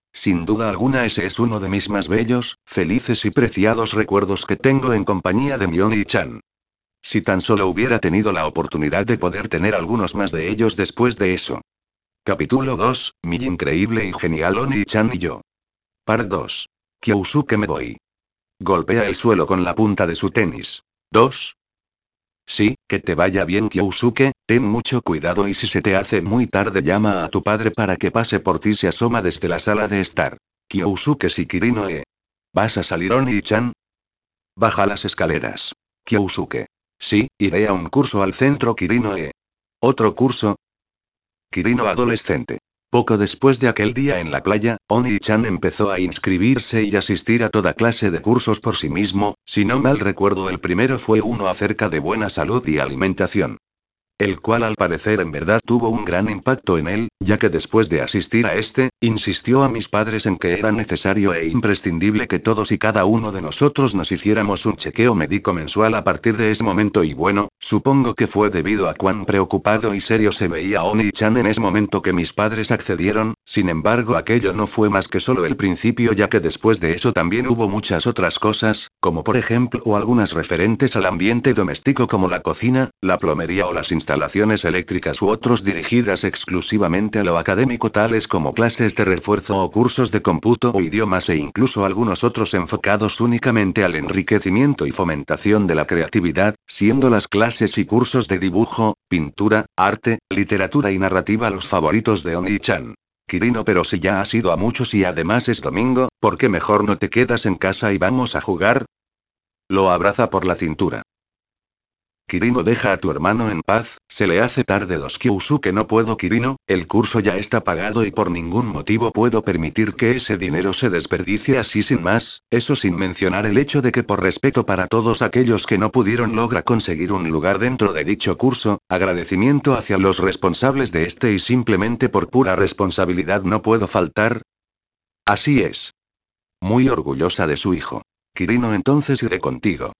Sin duda alguna ese es uno de mis más bellos, felices y preciados recuerdos que tengo en compañía de mi Oni-chan. Si tan solo hubiera tenido la oportunidad de poder tener algunos más de ellos después de eso. Capítulo dos, mi increíble y genial Oni-chan y yo. Part dos. Kyosuke me voy. Golpea el suelo con la punta de su tenis. dos. Sí, que te vaya bien Kyosuke, ten mucho cuidado y si se te hace muy tarde llama a tu padre para que pase por ti se asoma desde la sala de estar. Kyosuke si Kirino e. ¿Vas a salir Oni-chan? Baja las escaleras. Kyosuke. Sí, iré a un curso al centro Kirino e. ¿Otro curso? Kirino adolescente. Poco después de aquel día en la playa, Oni-chan empezó a inscribirse y asistir a toda clase de cursos por sí mismo, si no mal recuerdo el primero fue uno acerca de buena salud y alimentación. El cual al parecer en verdad tuvo un gran impacto en él, ya que después de asistir a este, insistió a mis padres en que era necesario e imprescindible que todos y cada uno de nosotros nos hiciéramos un chequeo médico mensual a partir de ese momento y bueno, supongo que fue debido a cuán preocupado y serio se veía Oni-chan en ese momento que mis padres accedieron, sin embargo aquello no fue más que solo el principio ya que después de eso también hubo muchas otras cosas, como por ejemplo o algunas referentes al ambiente doméstico como la cocina, la plomería o las instalaciones eléctricas u otros dirigidas exclusivamente a lo académico tales como clases de refuerzo o cursos de cómputo o idiomas e incluso algunos otros enfocados únicamente al enriquecimiento y fomentación de la creatividad, siendo las clases y cursos de dibujo, pintura, arte, literatura y narrativa los favoritos de Oni-chan. Kirino, pero si ya has ido a muchos y además es domingo, ¿por qué mejor no te quedas en casa y vamos a jugar? Lo abraza por la cintura. Kirino, deja a tu hermano en paz, se le hace tarde dos Kyosuke no puedo Kirino, el curso ya está pagado y por ningún motivo puedo permitir que ese dinero se desperdicie así sin más, eso sin mencionar el hecho de que por respeto para todos aquellos que no pudieron lograr conseguir un lugar dentro de dicho curso, agradecimiento hacia los responsables de este y simplemente por pura responsabilidad no puedo faltar. Así es. Muy orgullosa de su hijo. Kirino, entonces iré contigo.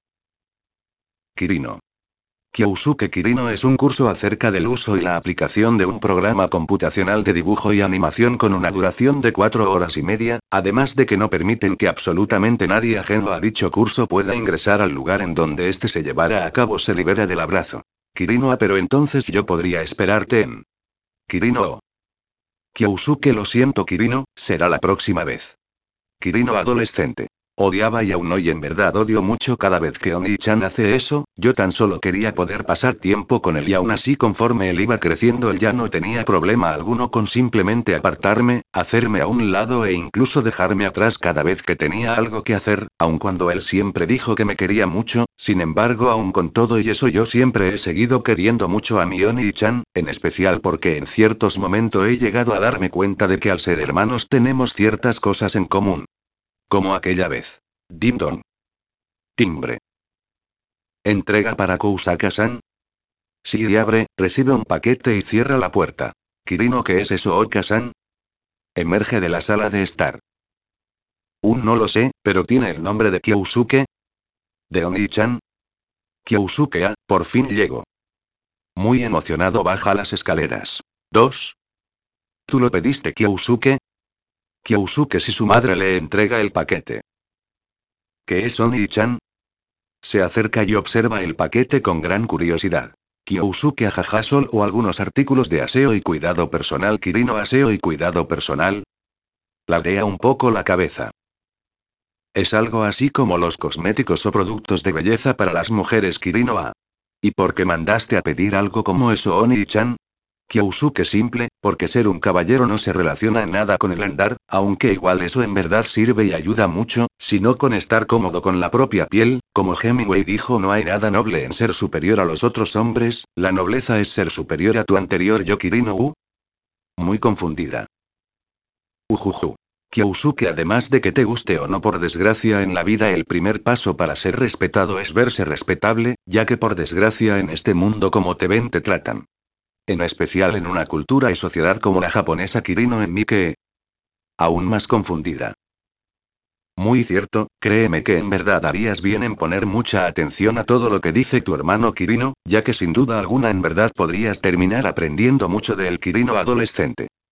Kirino. Kyosuke Kirino es un curso acerca del uso y la aplicación de un programa computacional de dibujo y animación con una duración de cuatro horas y media, además de que no permiten que absolutamente nadie ajeno a dicho curso pueda ingresar al lugar en donde este se llevará a cabo se libera del abrazo. Kirino, ah, pero entonces yo podría esperarte en. Kirino, oh. Kyosuke, lo siento Kirino, será la próxima vez. Kirino adolescente. Odiaba y aún hoy en verdad odio mucho cada vez que Oni-chan hace eso, yo tan solo quería poder pasar tiempo con él y aún así conforme él iba creciendo él ya no tenía problema alguno con simplemente apartarme, hacerme a un lado e incluso dejarme atrás cada vez que tenía algo que hacer, aun cuando él siempre dijo que me quería mucho, sin embargo aún con todo y eso yo siempre he seguido queriendo mucho a mi Oni-chan, en especial porque en ciertos momentos he llegado a darme cuenta de que al ser hermanos tenemos ciertas cosas en común. Como aquella vez. Dim dong. Timbre. Entrega para Kousaka-san. Sí, abre, recibe un paquete y cierra la puerta. Kirino, ¿qué es eso Oka-san? Emerge de la sala de estar. Un no lo sé, pero tiene el nombre de Kyosuke. ¿De Oni-chan? Kyosuke, ah, por fin llego. Muy emocionado baja las escaleras. dos. ¿Tú lo pediste Kyosuke? Kyosuke si su madre le entrega el paquete. ¿Qué es Oni-chan? Se acerca y observa el paquete con gran curiosidad. Kyosuke ajaja sol o algunos artículos de aseo y cuidado personal Kirino aseo y cuidado personal. Ladea un poco la cabeza. Es algo así como los cosméticos o productos de belleza para las mujeres Kirino a. ¿Y por qué mandaste a pedir algo como eso Oni-chan? Kyosuke simple, porque ser un caballero no se relaciona en nada con el andar, aunque igual eso en verdad sirve y ayuda mucho, sino con estar cómodo con la propia piel, como Hemingway dijo no hay nada noble en ser superior a los otros hombres, la nobleza es ser superior a tu anterior yo Kirino u. Muy confundida. Ujuju. Kyosuke, además de que te guste o no por desgracia en la vida el primer paso para ser respetado es verse respetable, ya que por desgracia en este mundo como te ven te tratan. En especial en una cultura y sociedad como la japonesa Kirino en mí que. Aún más confundida. Muy cierto, créeme que en verdad harías bien en poner mucha atención a todo lo que dice tu hermano Kirino, ya que sin duda alguna en verdad podrías terminar aprendiendo mucho del Kirino adolescente.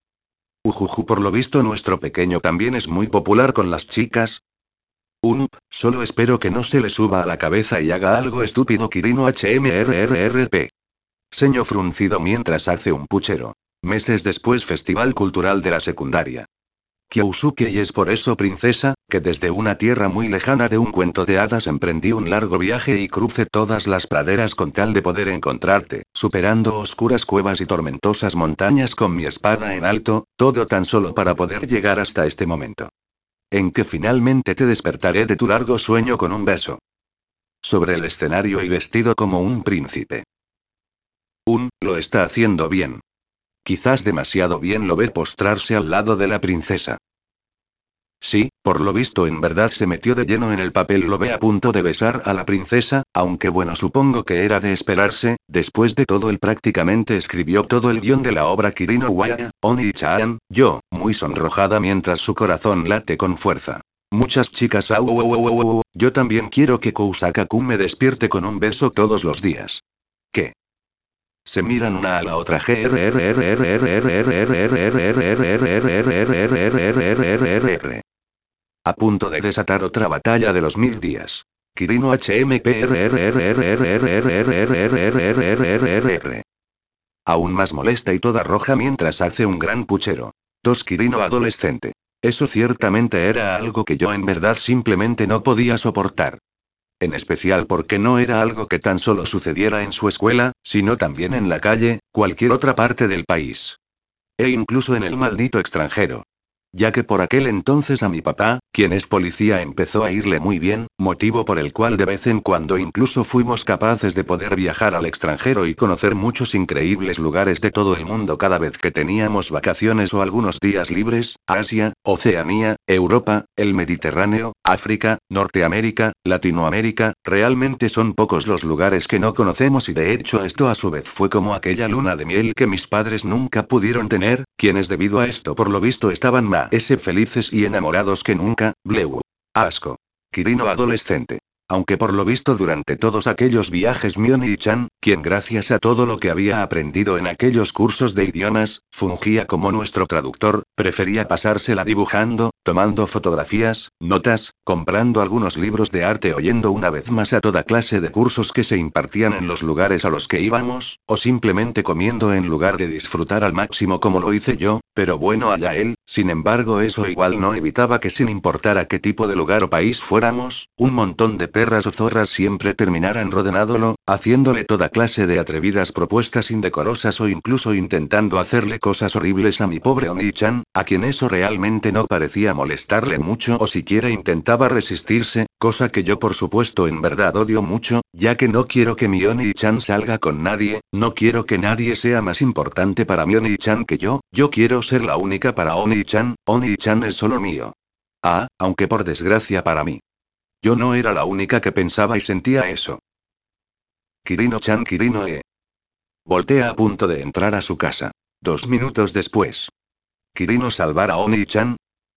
Ujuju, por lo visto nuestro pequeño también es muy popular con las chicas. Um, solo espero que no se le suba a la cabeza y haga algo estúpido Kirino HMRRRP. Ceño fruncido mientras hace un puchero. Meses después, Festival Cultural de la Secundaria. Kyosuke, y es por eso, princesa, que desde una tierra muy lejana de un cuento de hadas emprendí un largo viaje y crucé todas las praderas con tal de poder encontrarte, superando oscuras cuevas y tormentosas montañas con mi espada en alto, todo tan solo para poder llegar hasta este momento. En que finalmente te despertaré de tu largo sueño con un beso. Sobre el escenario y vestido como un príncipe. Un, lo está haciendo bien. Quizás demasiado bien lo ve postrarse al lado de la princesa. Sí, por lo visto en verdad se metió de lleno en el papel. Lo ve a punto de besar a la princesa, aunque bueno, supongo que era de esperarse. Después de todo, él prácticamente escribió todo el guión de la obra Kirino wa Oni-chan. Yo, muy sonrojada mientras su corazón late con fuerza. Muchas chicas. Au, au, au, au, au. Yo también quiero que Kousaka-kun me despierte con un beso todos los días. ¿Qué? Se miran una a la otra. A punto de desatar otra batalla de los mil días. Kirino HMP. Aún más molesta y toda roja mientras hace un gran puchero. Dos, Kirino adolescente. Eso ciertamente era algo que yo en verdad simplemente no podía soportar. En especial porque no era algo que tan solo sucediera en su escuela, sino también en la calle, cualquier otra parte del país. E incluso en el maldito extranjero. Ya que por aquel entonces a mi papá, quien es policía, empezó a irle muy bien, motivo por el cual de vez en cuando incluso fuimos capaces de poder viajar al extranjero y conocer muchos increíbles lugares de todo el mundo cada vez que teníamos vacaciones o algunos días libres: Asia, Oceanía, Europa, el Mediterráneo, África, Norteamérica, Latinoamérica. Realmente son pocos los lugares que no conocemos, y de hecho esto a su vez fue como aquella luna de miel que mis padres nunca pudieron tener, quienes debido a esto por lo visto estaban más felices y enamorados que nunca. Bleu. Asco. Kirino adolescente. Aunque por lo visto durante todos aquellos viajes Mioni-chan, quien gracias a todo lo que había aprendido en aquellos cursos de idiomas, fungía como nuestro traductor, prefería pasársela dibujando, tomando fotografías, notas, comprando algunos libros de arte, oyendo una vez más a toda clase de cursos que se impartían en los lugares a los que íbamos, o simplemente comiendo en lugar de disfrutar al máximo como lo hice yo. Pero bueno, allá él, sin embargo, eso igual no evitaba que sin importar a qué tipo de lugar o país fuéramos, un montón de perras o zorras siempre terminaran rodeándolo, haciéndole toda clase de atrevidas propuestas indecorosas o incluso intentando hacerle cosas horribles a mi pobre Oni-chan, a quien eso realmente no parecía molestarle mucho o siquiera intentaba resistirse, cosa que yo por supuesto en verdad odio mucho, ya que no quiero que mi Oni-chan salga con nadie, no quiero que nadie sea más importante para mi Oni-chan que yo, yo quiero ser la única para Oni-chan, Oni-chan es solo mío. Ah, aunque por desgracia para mí. Yo no era la única que pensaba y sentía eso. Kirino-chan Kirino-e. Voltea a punto de entrar a su casa. Dos minutos después. Kirino salvar a Oni-chan.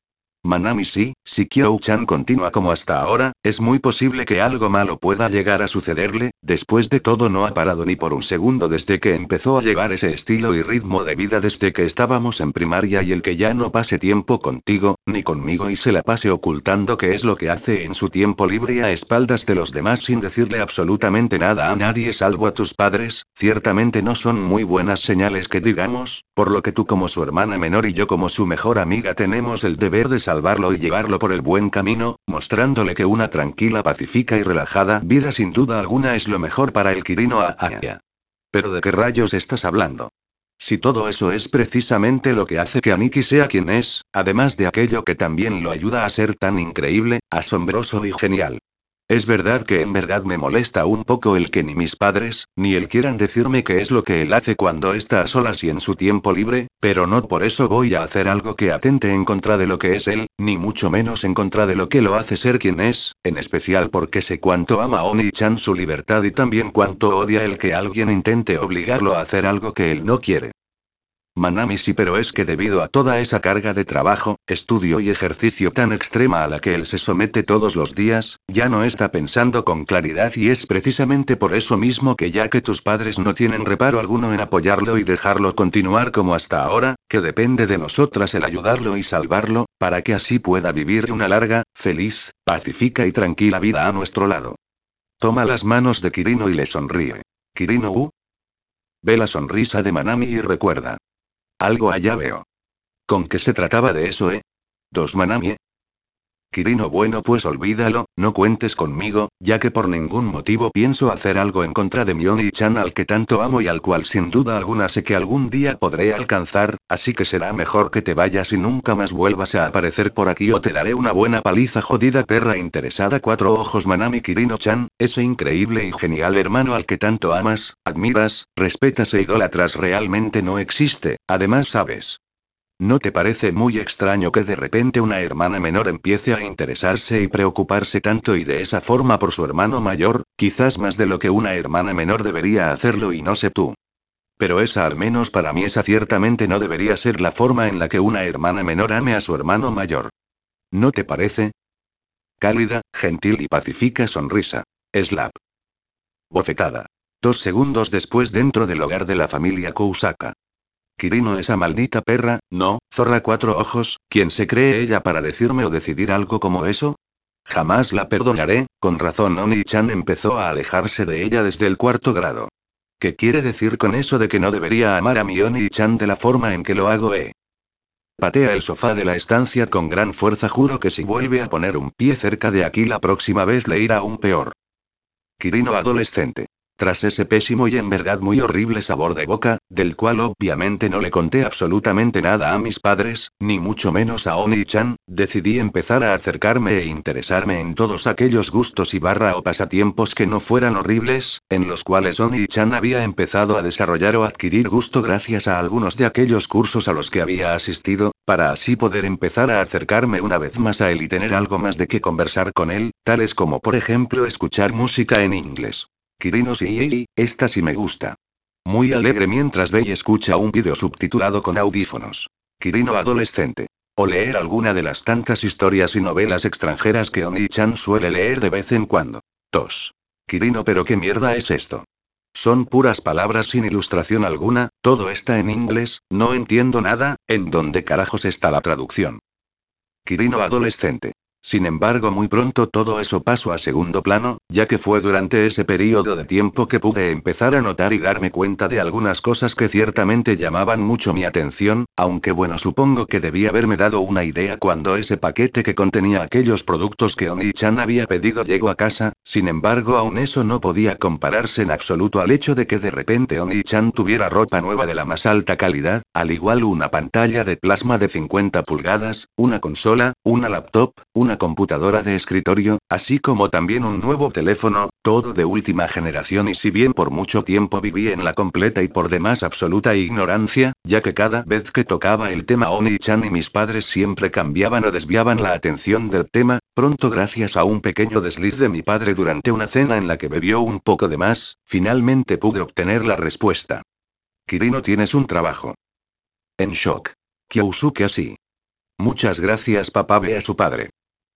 Manami sí, si Kyo-chan continúa como hasta ahora, es muy posible que algo malo pueda llegar a sucederle, después de todo no ha parado ni por un segundo desde que empezó a llevar ese estilo y ritmo de vida desde que estábamos en primaria y el que ya no pase tiempo contigo, ni conmigo y se la pase ocultando qué es lo que hace en su tiempo libre a espaldas de los demás sin decirle absolutamente nada a nadie salvo a tus padres, ciertamente no son muy buenas señales que digamos, por lo que tú como su hermana menor y yo como su mejor amiga tenemos el deber de salvarlo y llevarlo por el buen camino, mostrándole que una tranquila, pacífica y relajada vida sin duda alguna es lo mejor para el Kirino Aaya. ¿Pero de qué rayos estás hablando? Si todo eso es precisamente lo que hace que Aniki sea quien es, además de aquello que también lo ayuda a ser tan increíble, asombroso y genial. Es verdad que en verdad me molesta un poco el que ni mis padres, ni él quieran decirme qué es lo que él hace cuando está a solas y en su tiempo libre, pero no por eso voy a hacer algo que atente en contra de lo que es él, ni mucho menos en contra de lo que lo hace ser quien es, en especial porque sé cuánto ama a Oni-chan su libertad y también cuánto odia el que alguien intente obligarlo a hacer algo que él no quiere. Manami sí, pero es que debido a toda esa carga de trabajo, estudio y ejercicio tan extrema a la que él se somete todos los días, ya no está pensando con claridad y es precisamente por eso mismo que ya que tus padres no tienen reparo alguno en apoyarlo y dejarlo continuar como hasta ahora, que depende de nosotras el ayudarlo y salvarlo, para que así pueda vivir una larga, feliz, pacífica y tranquila vida a nuestro lado. Toma las manos de Kirino y le sonríe. Kirino-u. Ve la sonrisa de Manami y recuerda. Algo allá veo. ¿Con qué se trataba de eso, eh? ¿Dos Manami? Kirino, bueno, pues olvídalo, no cuentes conmigo, ya que por ningún motivo pienso hacer algo en contra de mi Oni-chan al que tanto amo y al cual sin duda alguna sé que algún día podré alcanzar, así que será mejor que te vayas y nunca más vuelvas a aparecer por aquí o te daré una buena paliza, jodida perra interesada. Cuatro ojos Manami. Kirino-chan, ese increíble y genial hermano al que tanto amas, admiras, respetas e idolatras realmente no existe, además sabes. ¿No te parece muy extraño que de repente una hermana menor empiece a interesarse y preocuparse tanto y de esa forma por su hermano mayor, quizás más de lo que una hermana menor debería hacerlo y no sé tú? Pero esa, al menos para mí, esa ciertamente no debería ser la forma en la que una hermana menor ame a su hermano mayor. ¿No te parece? Cálida, gentil y pacífica sonrisa. Slap. Bofetada. Dos segundos después dentro del hogar de la familia Kousaka. Kirino, esa maldita perra, no, zorra cuatro ojos, ¿quién se cree ella para decirme o decidir algo como eso? Jamás la perdonaré, con razón Oni-chan empezó a alejarse de ella desde el cuarto grado. ¿Qué quiere decir con eso de que no debería amar a mi Oni-chan de la forma en que lo hago, eh? Patea el sofá de la estancia con gran fuerza, juro que si vuelve a poner un pie cerca de aquí la próxima vez le irá aún peor. Kirino adolescente. Tras ese pésimo y en verdad muy horrible sabor de boca, del cual obviamente no le conté absolutamente nada a mis padres, ni mucho menos a Oni-chan, decidí empezar a acercarme e interesarme en todos aquellos gustos y barra o pasatiempos que no fueran horribles, en los cuales Oni-chan había empezado a desarrollar o adquirir gusto gracias a algunos de aquellos cursos a los que había asistido, para así poder empezar a acercarme una vez más a él y tener algo más de qué conversar con él, tales como por ejemplo escuchar música en inglés. Kirino, sí, esta sí me gusta. Muy alegre mientras ve y escucha un vídeo subtitulado con audífonos. Kirino adolescente. O leer alguna de las tantas historias y novelas extranjeras que Oni-chan suele leer de vez en cuando. Tos. Kirino, pero ¿qué mierda es esto? Son puras palabras sin ilustración alguna, todo está en inglés, no entiendo nada, ¿en dónde carajos está la traducción? Kirino adolescente. Sin embargo, muy pronto todo eso pasó a segundo plano, ya que fue durante ese periodo de tiempo que pude empezar a notar y darme cuenta de algunas cosas que ciertamente llamaban mucho mi atención, aunque bueno, supongo que debí haberme dado una idea cuando ese paquete que contenía aquellos productos que Oni-chan había pedido llegó a casa. Sin embargo, aún eso no podía compararse en absoluto al hecho de que de repente Oni-chan tuviera ropa nueva de la más alta calidad, al igual una pantalla de plasma de cincuenta pulgadas, una consola, una laptop, una computadora de escritorio, así como también un nuevo teléfono, todo de última generación. Y si bien por mucho tiempo viví en la completa y por demás absoluta ignorancia, ya que cada vez que tocaba el tema Oni-chan y mis padres siempre cambiaban o desviaban la atención del tema, pronto gracias a un pequeño desliz de mi padre durante una cena en la que bebió un poco de más, finalmente pude obtener la respuesta. Kirino, tienes un trabajo. En shock. Kyosuke así. Muchas gracias, papá, ve a su padre.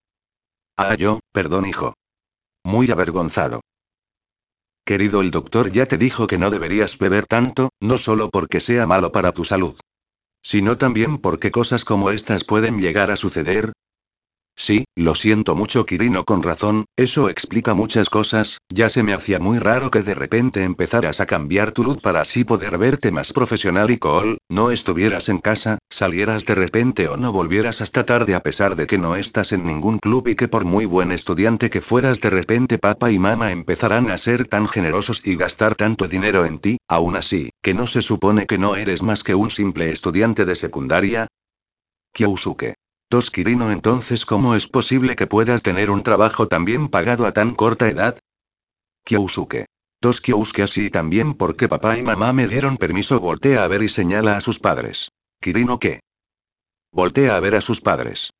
Ah, yo, perdón, hijo. Muy avergonzado. Querido, el doctor ya te dijo que no deberías beber tanto, no solo porque sea malo para tu salud, sino también porque cosas como estas pueden llegar a suceder. Sí, lo siento mucho, Kirino, con razón, eso explica muchas cosas. Ya se me hacía muy raro que de repente empezaras a cambiar tu look para así poder verte más profesional y cool, no estuvieras en casa, salieras de repente o no volvieras hasta tarde a pesar de que no estás en ningún club y que por muy buen estudiante que fueras de repente papá y mamá empezarán a ser tan generosos y gastar tanto dinero en ti, aún así, ¿que no se supone que no eres más que un simple estudiante de secundaria? Kyosuke. Tos, Kirino, entonces ¿cómo es posible que puedas tener un trabajo tan bien pagado a tan corta edad? Kyosuke. Tos, Kyosuke, así también porque papá y mamá me dieron permiso. Voltea a ver y señala a sus padres. Kirino, ¿qué? Voltea a ver a sus padres.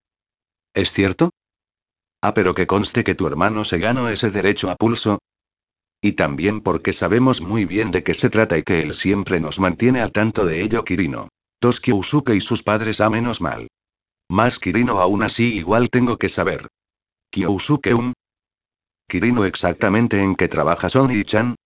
¿Es cierto? Ah, pero que conste que tu hermano se ganó ese derecho a pulso. Y también porque sabemos muy bien de qué se trata y que él siempre nos mantiene al tanto de ello, Kirino. Tos, Kyosuke y sus padres, a menos mal. Más, Kirino, aún así igual tengo que saber. Kyosuke-un. Kirino, exactamente en qué trabaja Sony-chan.